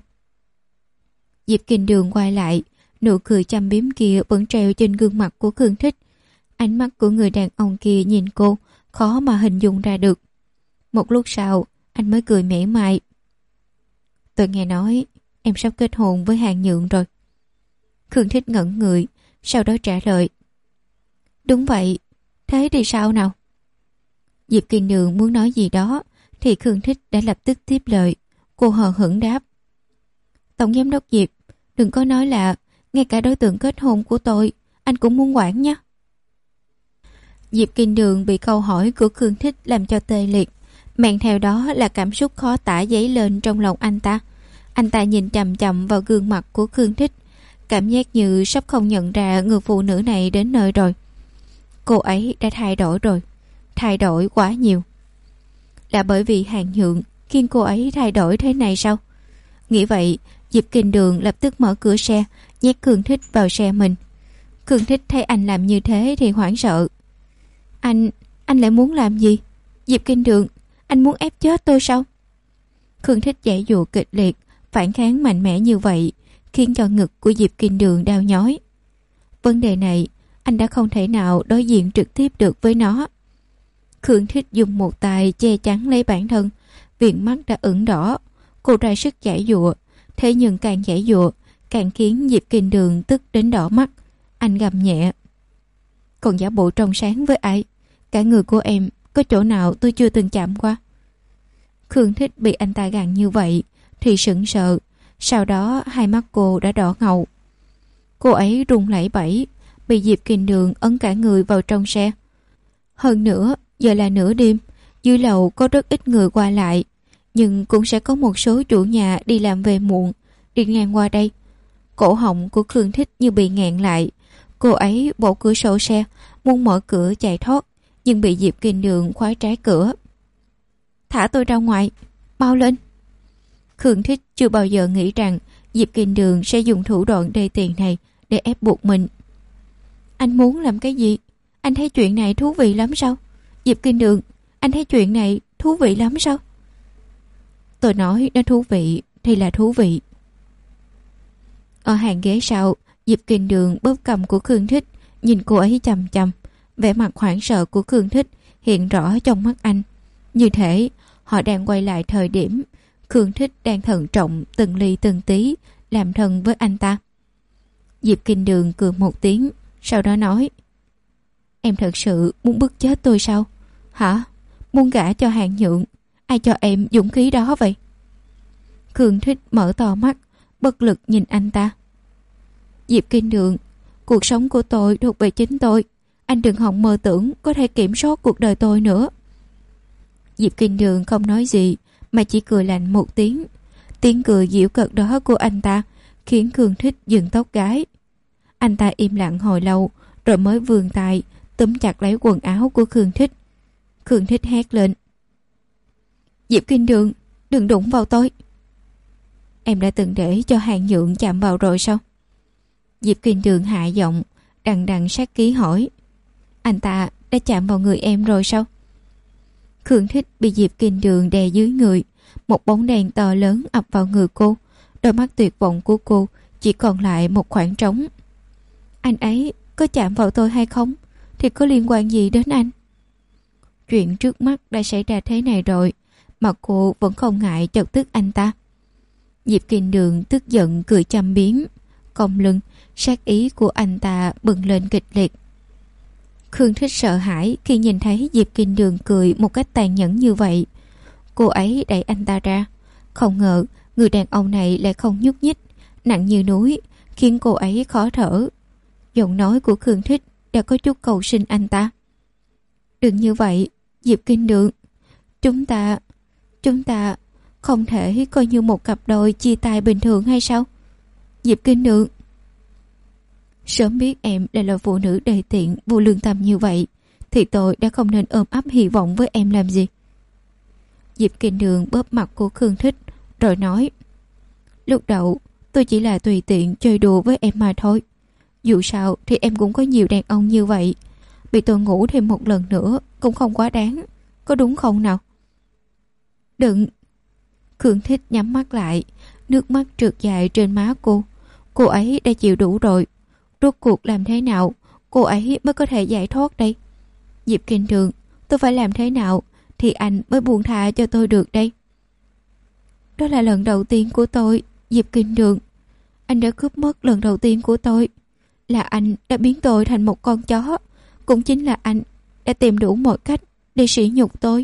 Diệp Kinh Đường quay lại, nụ cười chăm biếm kia vẫn treo trên gương mặt của Khương Thích. Ánh mắt của người đàn ông kia nhìn cô, khó mà hình dung ra được. Một lúc sau, anh mới cười mỉa mai. Tôi nghe nói em sắp kết hôn với Hàn Nhượng rồi. Khương Thích ngẩn người, sau đó trả lời. Đúng vậy, thế thì sao nào? Diệp Kinh Đường muốn nói gì đó, thì Khương Thích đã lập tức tiếp lời. Cô hờ hững đáp. Tổng giám đốc Diệp, đừng có nói là ngay cả đối tượng kết hôn của tôi, anh cũng muốn quản nhé. Diệp Kinh Đường bị câu hỏi của Khương Thích làm cho tê liệt. Mang theo đó là cảm xúc khó tả dấy lên trong lòng anh ta. Anh ta nhìn chằm chằm vào gương mặt của Khương Thích, cảm giác như sắp không nhận ra người phụ nữ này đến nơi rồi. Cô ấy đã thay đổi rồi, thay đổi quá nhiều. Là bởi vì Hàn Nhượng khiến cô ấy thay đổi thế này sao? Nghĩ vậy, Diệp Kinh Đường lập tức mở cửa xe, nhét Khương Thích vào xe mình. Khương Thích thấy anh làm như thế thì hoảng sợ. Anh, anh lại muốn làm gì? Diệp Kinh Đường, anh muốn ép chết tôi sao? Khương Thích giãy giụa kịch liệt, phản kháng mạnh mẽ như vậy, khiến cho ngực của Diệp Kinh Đường đau nhói. Vấn đề này, anh đã không thể nào đối diện trực tiếp được với nó. Khương Thích dùng một tay che chắn lấy bản thân, viền mắt đã ửng đỏ. Cô ra sức giãy giụa, thế nhưng càng giãy giụa, càng khiến Diệp Kinh Đường tức đến đỏ mắt. Anh gầm nhẹ. Còn giả bộ trong sáng với ai? Cả người của em có chỗ nào tôi chưa từng chạm qua? Khương Thích bị anh ta gằn như vậy thì sững sờ. Sau đó hai mắt cô đã đỏ ngầu. Cô ấy run lẩy bẩy, bị Diệp Kinh Đường ấn cả người vào trong xe. Hơn nữa, giờ là nửa đêm, dưới lầu có rất ít người qua lại, nhưng cũng sẽ có một số chủ nhà đi làm về muộn, đi ngang qua đây. Cổ họng của Khương Thích như bị nghẹn lại. Cô ấy bổ cửa sổ xe, muốn mở cửa chạy thoát, nhưng bị Diệp Kinh Đường khóa trái cửa. Thả tôi ra ngoài, mau lên. Khương Thích chưa bao giờ nghĩ rằng Diệp Kinh Đường sẽ dùng thủ đoạn đê tiện này để ép buộc mình. Anh muốn làm cái gì? Anh thấy chuyện này thú vị lắm sao? Diệp Kinh Đường, Anh thấy chuyện này thú vị lắm sao? Tôi nói nó thú vị thì là thú vị. Ở hàng ghế sau, Diệp Kinh Đường bóp cầm của Khương Thích, nhìn cô ấy chằm chằm. Vẻ mặt hoảng sợ của Khương Thích hiện rõ trong mắt anh. Như thể họ đang quay lại thời điểm Khương Thích đang thận trọng từng ly từng tí làm thân với anh ta. Diệp Kinh Đường cười một tiếng, sau đó nói: Em thật sự muốn bức chết tôi sao? Hả? Muốn gả cho Hàng Nhượng? Ai cho em dũng khí đó vậy? Khương Thích mở to mắt, bất lực nhìn anh ta. Diệp Kinh Đường, cuộc sống của tôi thuộc về chính tôi. Anh đừng hòng mơ tưởng có thể kiểm soát cuộc đời tôi nữa. Diệp Kinh Đường không nói gì, mà chỉ cười lạnh một tiếng. Tiếng cười giễu cợt đó của anh ta khiến Khương Thích dừng tóc gái. Anh ta im lặng hồi lâu, rồi mới vươn tay túm chặt lấy quần áo của Khương Thích. Khương Thích hét lên: Diệp Kinh Đường, đừng đụng vào tôi. Em đã từng để cho Hàng Nhượng chạm vào rồi sao? Diệp Kinh Đường hạ giọng, đằng đằng sát khí hỏi: Anh ta đã chạm vào người em rồi sao? Khương Thích bị Diệp Kinh Đường đè dưới người, một bóng đèn to lớn ập vào người cô. Đôi mắt tuyệt vọng của cô chỉ còn lại một khoảng trống. Anh ấy có chạm vào tôi hay không thì có liên quan gì đến anh? Chuyện trước mắt đã xảy ra thế này rồi mà cô vẫn không ngại chọc tức anh ta. Diệp Kinh Đường tức giận cười châm biếm, cong lưng, sát ý của anh ta bừng lên kịch liệt. Khương Thích sợ hãi khi nhìn thấy Diệp Kinh Đường cười một cách tàn nhẫn như vậy. Cô ấy đẩy anh ta ra. Không ngờ người đàn ông này lại không nhúc nhích, nặng như núi, khiến cô ấy khó thở. Giọng nói của Khương Thích đã có chút cầu xin anh ta. Đừng như vậy, Diệp Kinh Đường. Chúng ta, chúng ta không thể coi như một cặp đôi chia tay bình thường hay sao? Diệp Kinh Đường. Sớm biết em là loại phụ nữ đề tiện vô lương tâm như vậy thì tôi đã không nên ôm ấp hy vọng với em làm gì. Diệp Kinh Đường bóp mặt của Khương Thích rồi nói: Lúc đầu tôi chỉ là tùy tiện chơi đùa với em mà thôi. Dù sao thì em cũng có nhiều đàn ông như vậy, bị tôi ngủ thêm một lần nữa cũng không quá đáng, có đúng không nào? Đừng. Khương Thích nhắm mắt lại, nước mắt trượt dài trên má cô. Cô ấy đã chịu đủ rồi. Rốt cuộc làm thế nào cô ấy mới có thể giải thoát đây? Diệp Kinh Đường, tôi phải làm thế nào thì anh mới buông tha cho tôi được đây? Đó là lần đầu tiên của tôi, Diệp Kinh Đường. Anh đã cướp mất lần đầu tiên của tôi. Là anh đã biến tôi thành một con chó. Cũng chính là anh đã tìm đủ mọi cách để sỉ nhục tôi.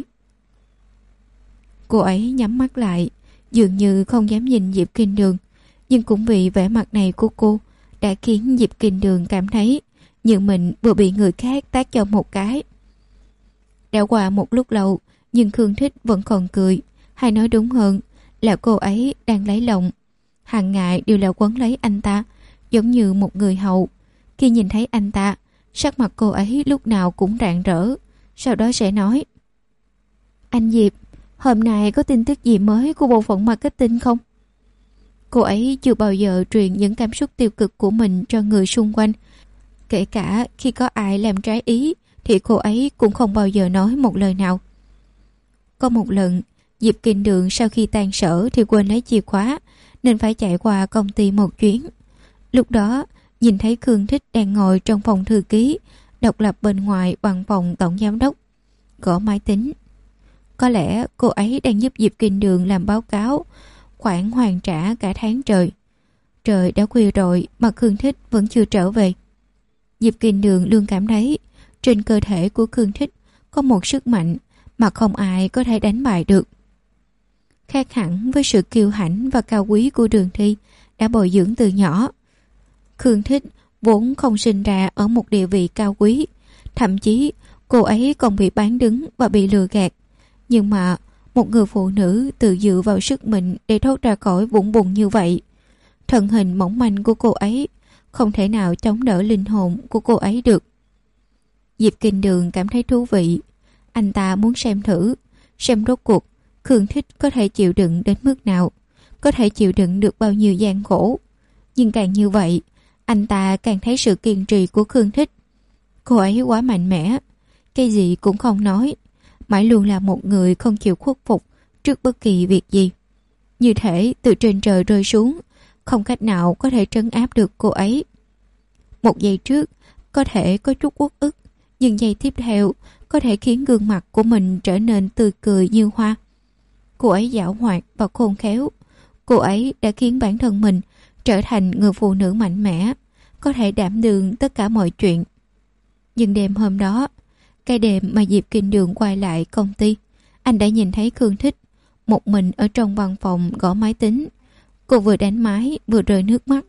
Cô ấy nhắm mắt lại, dường như không dám nhìn Diệp Kinh Đường. Nhưng cũng vì vẻ mặt này của cô đã khiến Diệp Kinh Đường cảm thấy như mình vừa bị người khác tát cho một cái. Đã qua một lúc lâu, nhưng Khương Thích vẫn còn cười, hay nói đúng hơn là cô ấy đang lấy lòng. Hàng ngày đều là quấn lấy anh ta, giống như một người hầu. Khi nhìn thấy anh ta, sắc mặt cô ấy lúc nào cũng rạng rỡ, sau đó sẽ nói: Anh Diệp, hôm nay có tin tức gì mới của bộ phận marketing không? Cô ấy chưa bao giờ truyền những cảm xúc tiêu cực của mình cho người xung quanh. Kể cả khi có ai làm trái ý thì cô ấy cũng không bao giờ nói một lời nào. Có một lần, Diệp Kinh Đường sau khi tan sở thì quên lấy chìa khóa, nên phải chạy qua công ty một chuyến. Lúc đó, nhìn thấy Khương Thích đang ngồi trong phòng thư ký, độc lập bên ngoài văn phòng tổng giám đốc, gõ máy tính. Có lẽ cô ấy đang giúp Diệp Kinh Đường làm báo cáo khoản hoàn trả cả tháng trời. Trời đã khuya rồi mà Khương Thích vẫn chưa trở về. Diệp Kinh Đường luôn cảm thấy trên cơ thể của Khương Thích có một sức mạnh mà không ai có thể đánh bại được. Khác hẳn với sự kiêu hãnh và cao quý của Đường Thi đã bồi dưỡng từ nhỏ. Khương Thích vốn không sinh ra ở một địa vị cao quý, thậm chí cô ấy còn bị bán đứng và bị lừa gạt. Nhưng mà một người phụ nữ tự dựa vào sức mình để thoát ra khỏi vũng bùn như vậy. Thân hình mỏng manh của cô ấy không thể nào chống đỡ linh hồn của cô ấy được. Diệp Kinh Đường cảm thấy thú vị. Anh ta muốn xem thử, xem rốt cuộc Khương Thích có thể chịu đựng đến mức nào, có thể chịu đựng được bao nhiêu gian khổ. Nhưng càng như vậy, anh ta càng thấy sự kiên trì của Khương Thích. Cô ấy quá mạnh mẽ, cái gì cũng không nói, mãi luôn là một người không chịu khuất phục trước bất kỳ việc gì. Như thể từ trên trời rơi xuống, không cách nào có thể trấn áp được cô ấy. Một giây trước có thể có chút uất ức, nhưng giây tiếp theo có thể khiến gương mặt của mình trở nên tươi cười như hoa. Cô ấy giảo hoạt và khôn khéo. Cô ấy đã khiến bản thân mình trở thành người phụ nữ mạnh mẽ, có thể đảm đương tất cả mọi chuyện. Nhưng đêm hôm đó, cái đêm mà Diệp Kinh Đường quay lại công ty, anh đã nhìn thấy Khương Thích một mình ở trong văn phòng gõ máy tính. Cô vừa đánh máy vừa rơi nước mắt.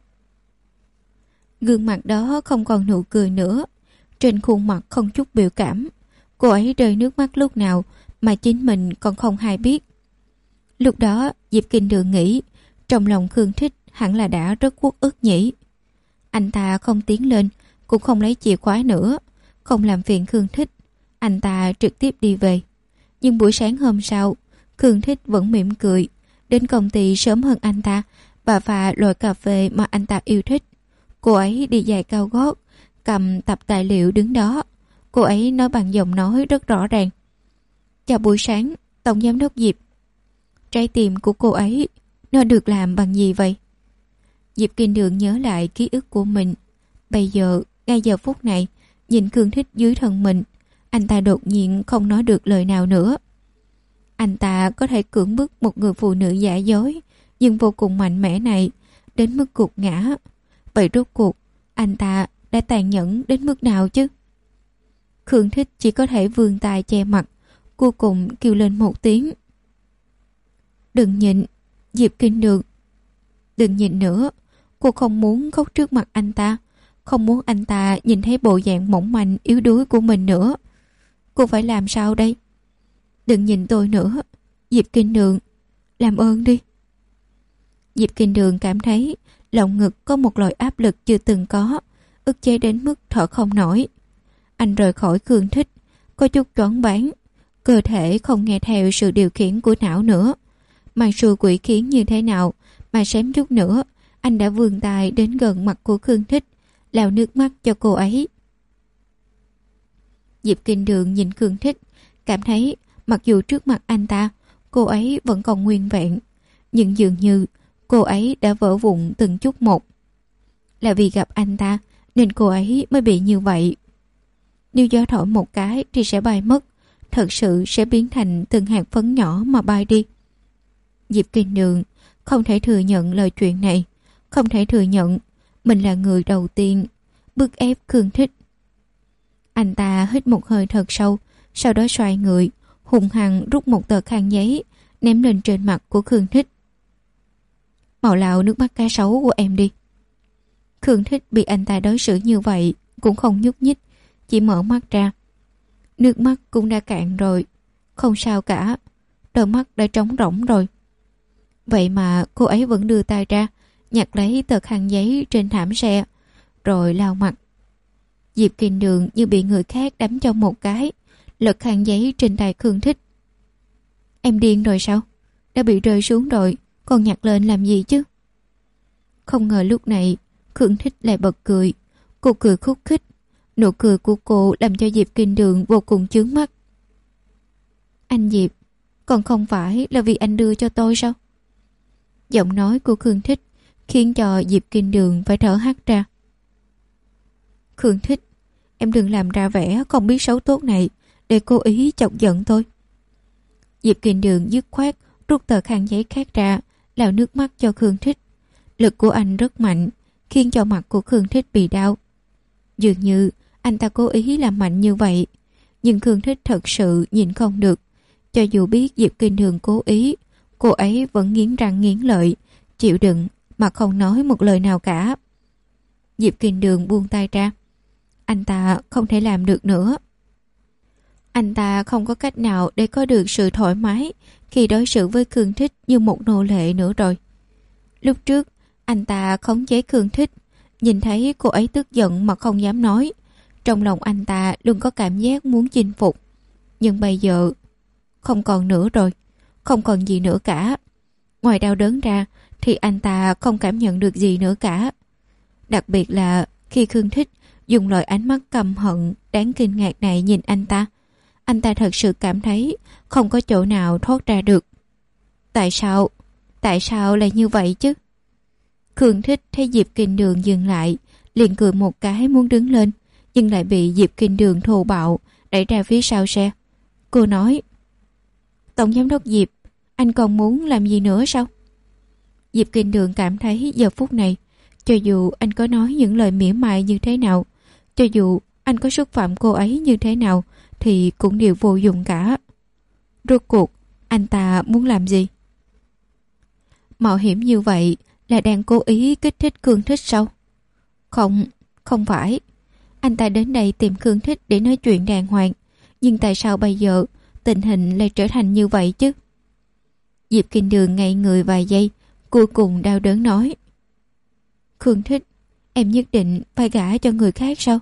Gương mặt đó không còn nụ cười nữa, trên khuôn mặt không chút biểu cảm. Cô ấy rơi nước mắt lúc nào mà chính mình còn không hay biết. Lúc đó Diệp Kinh Đường nghĩ trong lòng Khương Thích hẳn là đã rất uất ức nhỉ. Anh ta không tiến lên, cũng không lấy chìa khóa nữa, không làm phiền Khương Thích. Anh ta trực tiếp đi về. Nhưng buổi sáng hôm sau, Khương Thích vẫn mỉm cười, đến công ty sớm hơn anh ta và pha loại cà phê mà anh ta yêu thích. Cô ấy đi giày cao gót, cầm tập tài liệu đứng đó. Cô ấy nói bằng giọng nói rất rõ ràng: "Chào buổi sáng, Tổng Giám đốc Diệp." Trái tim của cô ấy, nó được làm bằng gì vậy? Diệp Kinh Đường nhớ lại ký ức của mình. Bây giờ, ngay giờ phút này, nhìn Khương Thích dưới thân mình, anh ta đột nhiên không nói được lời nào nữa. Anh ta có thể cưỡng bức một người phụ nữ giả dối nhưng vô cùng mạnh mẽ này đến mức gục ngã. Vậy rốt cuộc anh ta đã tàn nhẫn đến mức nào chứ? Khương Thích chỉ có thể vươn tay che mặt, cuối cùng kêu lên một tiếng: "Đừng nhịn, Diệp Kinh Đường. Đừng nhịn nữa." Cô không muốn khóc trước mặt anh ta, không muốn anh ta nhìn thấy bộ dạng mỏng manh yếu đuối của mình nữa. Cô phải làm sao đây? "Đừng nhìn tôi nữa, Diệp Kinh Đường, làm ơn đi." Diệp Kinh Đường cảm thấy lòng ngực có một loại áp lực chưa từng có, ức chế đến mức thở không nổi. Anh rời khỏi Khương Thích, có chút choáng váng, cơ thể không nghe theo sự điều khiển của não nữa. Màn xui quỷ khiến như thế nào mà xém chút nữa anh đã vươn tay đến gần mặt của Khương Thích, lau nước mắt cho cô ấy. Diệp Kinh Đường nhìn Khương Thích, cảm thấy mặc dù trước mặt anh ta cô ấy vẫn còn nguyên vẹn, nhưng dường như cô ấy đã vỡ vụn từng chút một. Là vì gặp anh ta nên cô ấy mới bị như vậy. Nếu gió thổi một cái thì sẽ bay mất, thật sự sẽ biến thành từng hạt phấn nhỏ mà bay đi. Diệp Kinh Đường không thể thừa nhận lời chuyện này, không thể thừa nhận mình là người đầu tiên bức ép Khương Thích. Anh ta hít một hơi thật sâu, sau đó xoay người, hùng hăng rút một tờ khăn giấy ném lên trên mặt của Khương Thích. "Màu lau nước mắt cá sấu của em đi." Khương Thích bị anh ta đối xử như vậy cũng không nhúc nhích, chỉ mở mắt ra. Nước mắt cũng đã cạn rồi, không sao cả, đôi mắt đã trống rỗng rồi. Vậy mà cô ấy vẫn đưa tay ra, nhặt lấy tờ khăn giấy trên thảm xe, rồi lau mặt. Diệp Kinh Đường như bị người khác đấm cho một cái, lật khăn giấy trên tay Khương Thích. "Em điên rồi sao? Đã bị rơi xuống rồi, còn nhặt lên làm gì chứ?" Không ngờ lúc này Khương Thích lại bật cười. Cô cười khúc khích. Nụ cười của cô làm cho Diệp Kinh Đường vô cùng chướng mắt. "Anh Diệp, còn không phải là vì anh đưa cho tôi sao?" Giọng nói của Khương Thích khiến cho Diệp Kinh Đường phải thở hắt ra. "Khương Thích, em đừng làm ra vẻ không biết xấu tốt này để cố ý chọc giận tôi." Diệp Kinh Đường dứt khoát rút tờ khăn giấy khác ra, lau nước mắt cho Khương Thích. Lực của anh rất mạnh, khiến cho mặt của Khương Thích bị đau. Dường như anh ta cố ý làm mạnh như vậy, nhưng Khương Thích thật sự nhìn không được. Cho dù biết Diệp Kinh Đường cố ý, cô ấy vẫn nghiến răng nghiến lợi, chịu đựng mà không nói một lời nào cả. Diệp Kinh Đường buông tay ra. Anh ta không thể làm được nữa. Anh ta không có cách nào để có được sự thoải mái khi đối xử với Khương Thích như một nô lệ nữa rồi. Lúc trước, anh ta khống chế Khương Thích, nhìn thấy cô ấy tức giận mà không dám nói. Trong lòng anh ta luôn có cảm giác muốn chinh phục. Nhưng bây giờ, không còn nữa rồi, không còn gì nữa cả. Ngoài đau đớn ra, thì anh ta không cảm nhận được gì nữa cả. Đặc biệt là khi Khương Thích dùng loại ánh mắt căm hận đáng kinh ngạc này nhìn anh ta. anh ta thật sự cảm thấy không có chỗ nào thoát ra được. Tại sao? Tại sao lại như vậy chứ? Khương Thích thấy Diệp Kinh Đường dừng lại, liền cười một cái muốn đứng lên, nhưng lại bị Diệp Kinh Đường thô bạo đẩy ra phía sau xe. Cô nói: Tổng giám đốc Diệp, anh còn muốn làm gì nữa sao? Diệp Kinh Đường cảm thấy giờ phút này, cho dù anh có nói những lời mỉa mai như thế nào, cho dù anh có xúc phạm cô ấy như thế nào, thì cũng đều vô dụng cả. Rốt cuộc, anh ta muốn làm gì? Mạo hiểm như vậy là đang cố ý kích thích Khương Thích sao? Không, không phải. Anh ta đến đây tìm Khương Thích để nói chuyện đàng hoàng. Nhưng tại sao bây giờ tình hình lại trở thành như vậy chứ? Diệp Kinh Đường ngây người vài giây, cuối cùng đau đớn nói: Khương Thích, em nhất định phải gả cho người khác sao?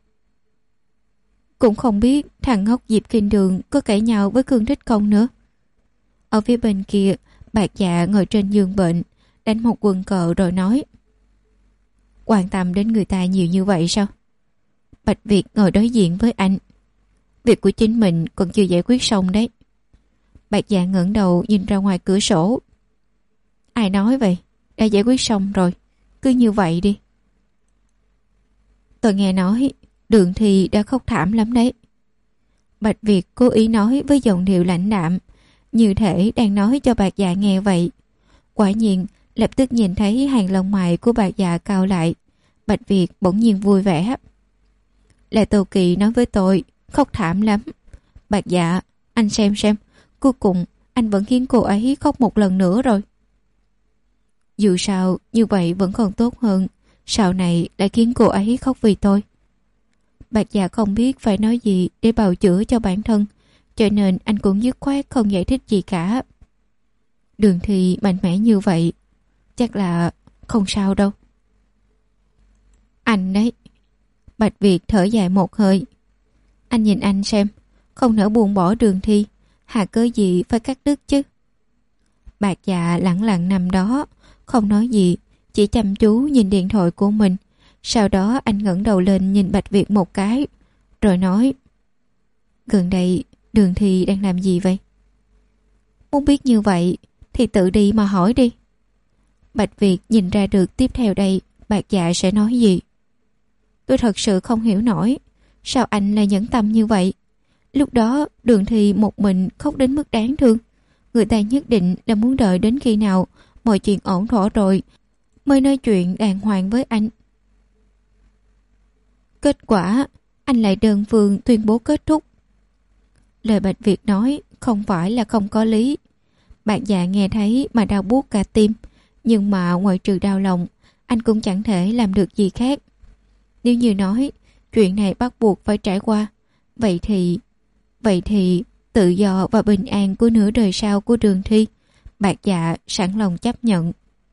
Cũng không biết thằng ngốc Diệp Kinh Đường có cãi nhau với Khương Thích không nữa. Ở phía bên kia, Bạc Dạ ngồi trên giường bệnh, đánh một quần cờ rồi nói: Quan tâm đến người ta nhiều như vậy sao? Bạch Việt ngồi đối diện với anh. Việc của chính mình còn chưa giải quyết xong đấy. Bạc Dạ ngẩng đầu nhìn ra ngoài cửa sổ. Ai nói vậy? Đã giải quyết xong rồi. Cứ như vậy đi. Tôi nghe nói Đường Thi đã khóc thảm lắm đấy. Bạch Việt cố ý nói với giọng điệu lãnh đạm, như thể đang nói cho Bạc Dạ nghe vậy. Quả nhiên, lập tức nhìn thấy hàng lông mày của Bạc Dạ cau lại. Bạch Việt bỗng nhiên vui vẻ. Lệ Tô Kỳ nói với tôi khóc thảm lắm. Bạc Dạ, anh xem xem, cuối cùng anh vẫn khiến cô ấy khóc một lần nữa rồi. Dù sao, như vậy vẫn còn tốt hơn. Sau này lại khiến cô ấy khóc vì tôi. Bạc Dạ không biết phải nói gì để bào chữa cho bản thân, cho nên anh cũng dứt khoát không giải thích gì cả. Đường Thi mạnh mẽ như vậy, chắc là không sao đâu. Anh đấy. Bạch Việt thở dài một hơi. Anh nhìn anh xem, không nỡ buông bỏ Đường Thi, hà cớ gì phải cắt đứt chứ? Bạc Dạ lẳng lặng nằm đó, không nói gì, chỉ chăm chú nhìn điện thoại của mình. Sau đó anh ngẩng đầu lên nhìn Bạch Việt một cái, rồi nói: Gần đây Đường Thi đang làm gì vậy? Muốn biết như vậy thì tự đi mà hỏi đi. Bạch Việt nhìn ra được tiếp theo đây Bạc Dạ sẽ nói gì. Tôi thật sự không hiểu nổi, sao anh lại nhẫn tâm như vậy? Lúc đó Đường Thi một mình khóc đến mức đáng thương. Người ta nhất định là muốn đợi đến khi nào mọi chuyện ổn thỏa rồi mới nói chuyện đàng hoàng với anh. Kết quả anh lại đơn phương tuyên bố kết thúc. Lời Bạch Việt nói không phải là không có lý. Bạc Dạ nghe thấy mà đau buốt cả tim, nhưng mà ngoại trừ đau lòng, anh cũng chẳng thể làm được gì khác. Nếu như nói chuyện này bắt buộc phải trải qua, vậy thì vậy thì tự do và bình an của nửa đời sau của Đường Thi, Bạc Dạ sẵn lòng chấp nhận.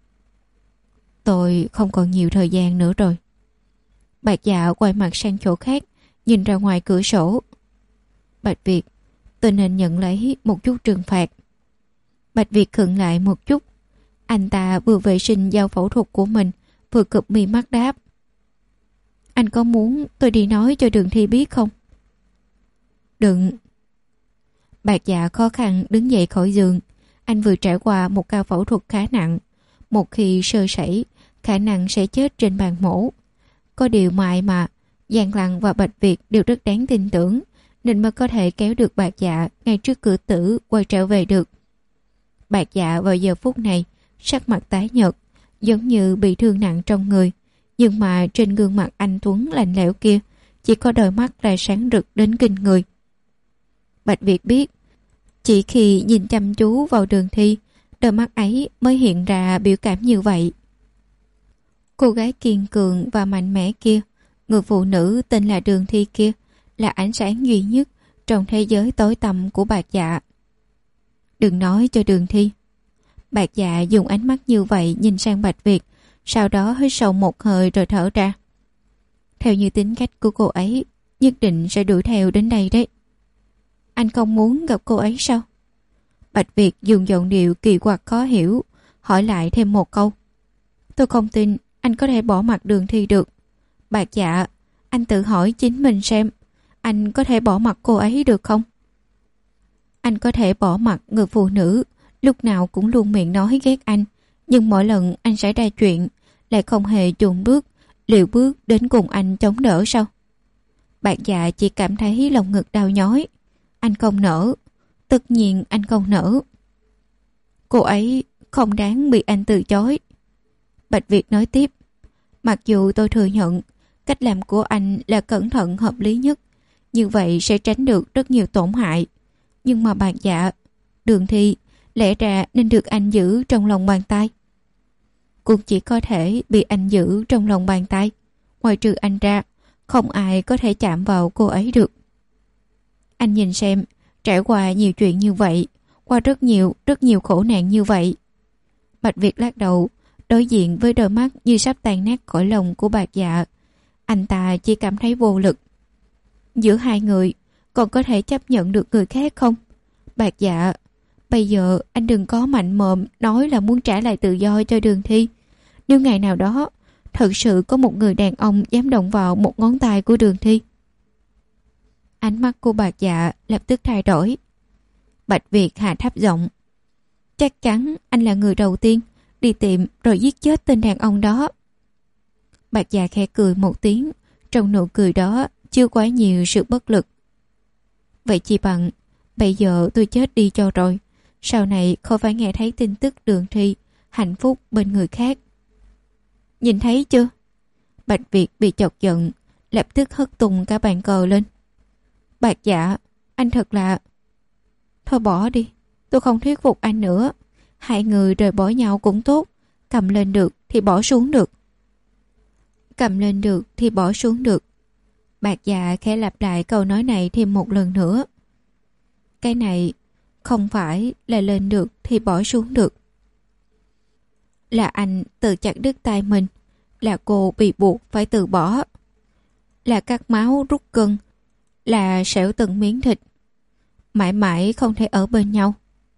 Tôi không còn nhiều thời gian nữa rồi. Bạc Dạ quay mặt sang chỗ khác, nhìn ra ngoài cửa sổ. Bạch Việt, tôi nên nhận lấy một chút trừng phạt. Bạch Việt khựng lại một chút. Anh ta vừa vệ sinh dao phẫu thuật của mình, vừa cụp mi mắt đáp: Anh có muốn tôi đi nói cho Đường Thi biết không? Đừng. Bạc Dạ khó khăn đứng dậy khỏi giường. Anh vừa trải qua một ca phẫu thuật khá nặng. Một khi sơ sẩy, khả năng sẽ chết trên bàn mổ. Có điều mại mà Giang Lăng và Bạch Việt đều rất đáng tin tưởng, nên mới có thể kéo được Bạc Dạ ngay trước cửa tử quay trở về được. Bạc Dạ vào giờ phút này sắc mặt tái nhợt, giống như bị thương nặng trong người, nhưng mà trên gương mặt anh tuấn lạnh lẽo kia chỉ có đôi mắt lại sáng rực đến kinh người. Bạch Việt biết, chỉ khi nhìn chăm chú vào Đường Thi, đôi mắt ấy mới hiện ra biểu cảm như vậy. Cô gái kiên cường và mạnh mẽ kia, người phụ nữ tên là Đường Thi kia, là ánh sáng duy nhất trong thế giới tối tăm của Bạc Dạ. Đừng nói cho Đường Thi. Bạc Dạ dùng ánh mắt như vậy nhìn sang Bạch Việt, sau đó hít sâu một hơi rồi thở ra. Theo như tính cách của cô ấy, nhất định sẽ đuổi theo đến đây đấy. Anh không muốn gặp cô ấy sao? Bạch Việt dùng giọng điệu kỳ quặc khó hiểu, hỏi lại thêm một câu. Tôi không tin anh có thể bỏ mặc Đường Thi được. Bạc Dạ, anh tự hỏi chính mình xem, anh có thể bỏ mặc cô ấy được không? Anh có thể bỏ mặc người phụ nữ lúc nào cũng luôn miệng nói ghét anh, nhưng mỗi lần anh xảy ra chuyện lại không hề chùn bước, liều bước đến cùng anh chống đỡ sao? Bạc Dạ chỉ cảm thấy lòng ngực đau nhói. Anh không nỡ, tất nhiên anh không nỡ. Cô ấy không đáng bị anh từ chối. Bạch Việt nói tiếp, mặc dù tôi thừa nhận cách làm của anh là cẩn thận hợp lý nhất, như vậy sẽ tránh được rất nhiều tổn hại. Nhưng mà Bạc Dạ, Đường Thi lẽ ra nên được anh giữ trong lòng bàn tay. Cũng chỉ có thể bị anh giữ trong lòng bàn tay. Ngoài trừ anh ra, không ai có thể chạm vào cô ấy được. Anh nhìn xem, trải qua nhiều chuyện như vậy, qua rất nhiều, rất nhiều khổ nạn như vậy. Bạch Việt lắc đầu, đối diện với đôi mắt như sắp tan nát cõi lòng của Bạc Dạ. Anh ta chỉ cảm thấy vô lực. Giữa hai người, còn có thể chấp nhận được người khác không? Bạc Dạ, bây giờ anh đừng có mạnh mồm nói là muốn trả lại tự do cho Đường Thi. Nếu ngày nào đó thật sự có một người đàn ông dám động vào một ngón tay của Đường Thi. Ánh mắt của Bạc Dạ lập tức thay đổi. Bạch Việt hạ thấp giọng, chắc chắn anh là người đầu tiên đi tìm rồi giết chết tên đàn ông đó. Bạc Dạ khẽ cười một tiếng, trong nụ cười đó chưa quá nhiều sự bất lực. Vậy chỉ bằng bây giờ tôi chết đi cho rồi, sau này không phải nghe thấy tin tức Đường Thi hạnh phúc bên người khác. Nhìn thấy chưa? Bạch Việt bị chọc giận, lập tức hất tung cả bàn cờ lên. Bạc Dạ, anh thật là... Thôi bỏ đi, tôi không thuyết phục anh nữa. Hai người rời bỏ nhau cũng tốt, cầm lên được thì bỏ xuống được. Cầm lên được thì bỏ xuống được. Bạc Dạ khẽ lặp lại câu nói này thêm một lần nữa. Cái này không phải là lên được thì bỏ xuống được. Là anh tự chặt đứt tay mình, là cô bị buộc phải từ bỏ, là cắt máu rút gân, là xẻo từng miếng thịt, mãi mãi không thể ở bên nhau.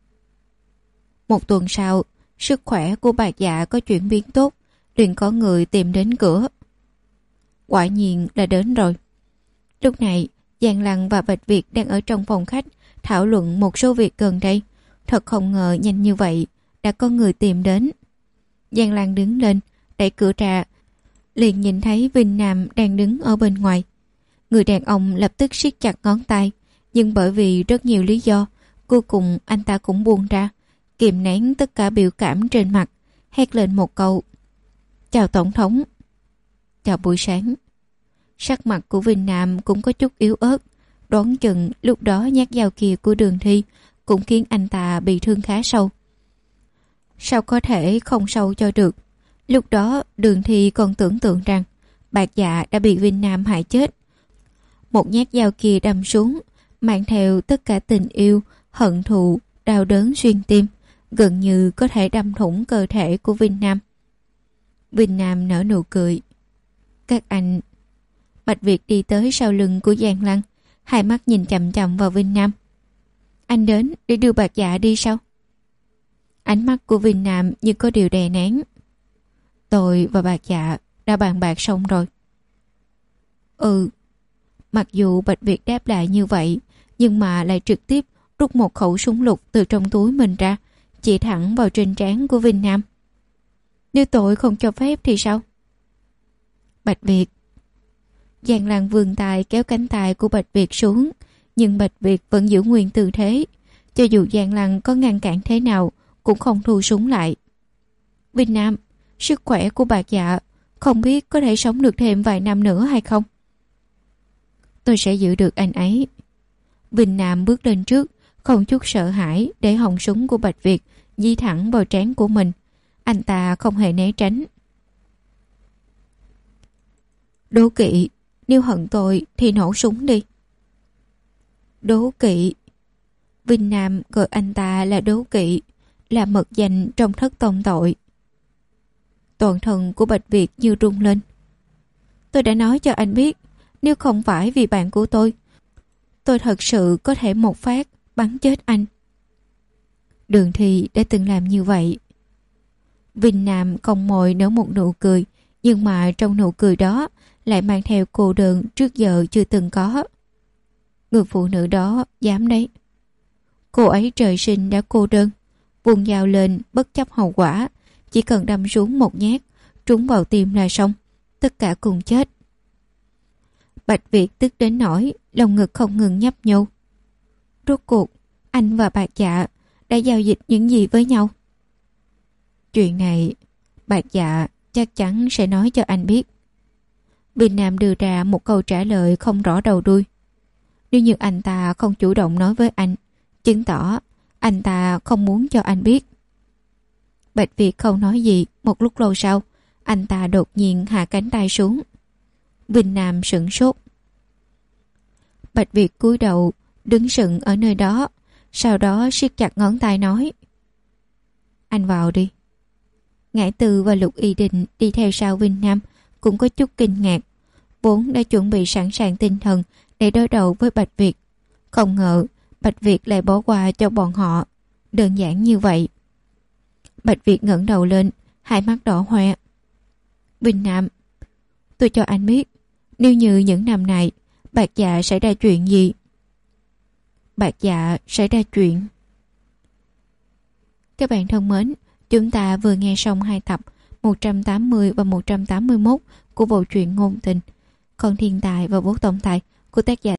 Một tuần sau, sức khỏe của Bạc Dạ có chuyển biến tốt, liền có người tìm đến cửa. Quả nhiên là đến rồi. Lúc này, Giang Lăng và Bạch Việt đang ở trong phòng khách thảo luận một số việc gần đây. Thật không ngờ nhanh như vậy đã có người tìm đến. Giang Lăng đứng lên, đẩy cửa ra, liền nhìn thấy Vinh Nam đang đứng ở bên ngoài. Người đàn ông lập tức siết chặt ngón tay, nhưng bởi vì rất nhiều lý do, cuối cùng anh ta cũng buông ra, kìm nén tất cả biểu cảm trên mặt, hét lên một câu: Chào Tổng thống. Chào buổi sáng. Sắc mặt của Vinh Nam cũng có chút yếu ớt, đoán chừng lúc đó nhát dao kia của Đường Thi cũng khiến anh ta bị thương khá sâu. Sao có thể không sâu cho được? Lúc đó Đường Thi còn tưởng tượng rằng Bạc Dạ đã bị Vinh Nam hại chết. Một nhát dao kia đâm xuống, mang theo tất cả tình yêu, hận thù, đau đớn xuyên tim, gần như có thể đâm thủng cơ thể của Vinh Nam. Vinh Nam nở nụ cười. Các anh... Bạch Việt đi tới sau lưng của Giang Lăng, hai mắt nhìn chằm chằm vào Vinh Nam. Anh đến để đưa Bạc Dạ đi sao? Ánh mắt của Vinh Nam như có điều đè nén. Tôi và Bạc Dạ đã bàn bạc xong rồi. Ừ. Mặc dù Bạch Việt đáp lại như vậy, nhưng mà lại trực tiếp rút một khẩu súng lục từ trong túi mình ra, chỉ thẳng vào trên trán của Vinh Nam. Nếu tôi không cho phép thì sao? Bạch Việt. Giang Lăng vươn tay kéo cánh tay của Bạch Việt xuống, nhưng Bạch Việt vẫn giữ nguyên tư thế. Cho dù Giang Lăng có ngăn cản thế nào cũng không thu súng lại. Vinh Nam, sức khỏe của Bạc Dạ không biết có thể sống được thêm vài năm nữa hay không? Tôi sẽ giữ được anh ấy. Vinh Nam bước lên trước, không chút sợ hãi để họng súng của Bạch Việt di thẳng vào trán của mình. Anh ta không hề né tránh. Đố kỵ, nếu hận tôi thì nổ súng đi. Đố kỵ. Vinh Nam gọi anh ta là đố kỵ, là mật danh trong thất tông tội. Toàn thân của Bạch Việt như rung lên. Tôi đã nói cho anh biết, nếu không phải vì bạn của tôi, tôi thật sự có thể một phát bắn chết anh. Đường Thi đã từng làm như vậy. Vinh Nam cong môi nở một nụ cười, nhưng mà trong nụ cười đó lại mang theo cô đơn trước giờ chưa từng có. Người phụ nữ đó dám đấy. Cô ấy trời sinh đã cô đơn, vùng dao lên bất chấp hậu quả, chỉ cần đâm xuống một nhát, trúng vào tim là xong, tất cả cùng chết. Bạch Việt tức đến nỗi lòng ngực không ngừng nhấp nhô. Rốt cuộc, anh và Bạch Dạ đã giao dịch những gì với nhau? Chuyện này, Bạch Dạ chắc chắn sẽ nói cho anh biết. Bình Nam đưa ra một câu trả lời không rõ đầu đuôi. Nếu như anh ta không chủ động nói với anh, chứng tỏ anh ta không muốn cho anh biết. Bạch Việt không nói gì. Một lúc lâu sau, anh ta đột nhiên hạ cánh tay xuống. Bình Nam sửng sốt. Bạch Việt cúi đầu đứng sững ở nơi đó, sau đó siết chặt ngón tay nói: Anh vào đi. Ngải Từ và Lục Y Định đi theo sau Vinh Nam cũng có chút kinh ngạc, vốn đã chuẩn bị sẵn sàng tinh thần để đối đầu với Bạch Việt. Không ngờ Bạch Việt lại bỏ qua cho bọn họ đơn giản như vậy. Bạch Việt ngẩng đầu lên, hai mắt đỏ hoe. Vinh Nam, tôi cho anh biết, nếu như những năm này Bạch Dạ xảy ra chuyện gì. Bạch Dạ xảy ra chuyện. Các bạn thân mến, chúng ta vừa nghe xong hai tập một trăm tám mươi và một trăm tám mươi mốt của bộ truyện ngôn tình Con Thiên Tài và Bố Tổng Tài của tác giả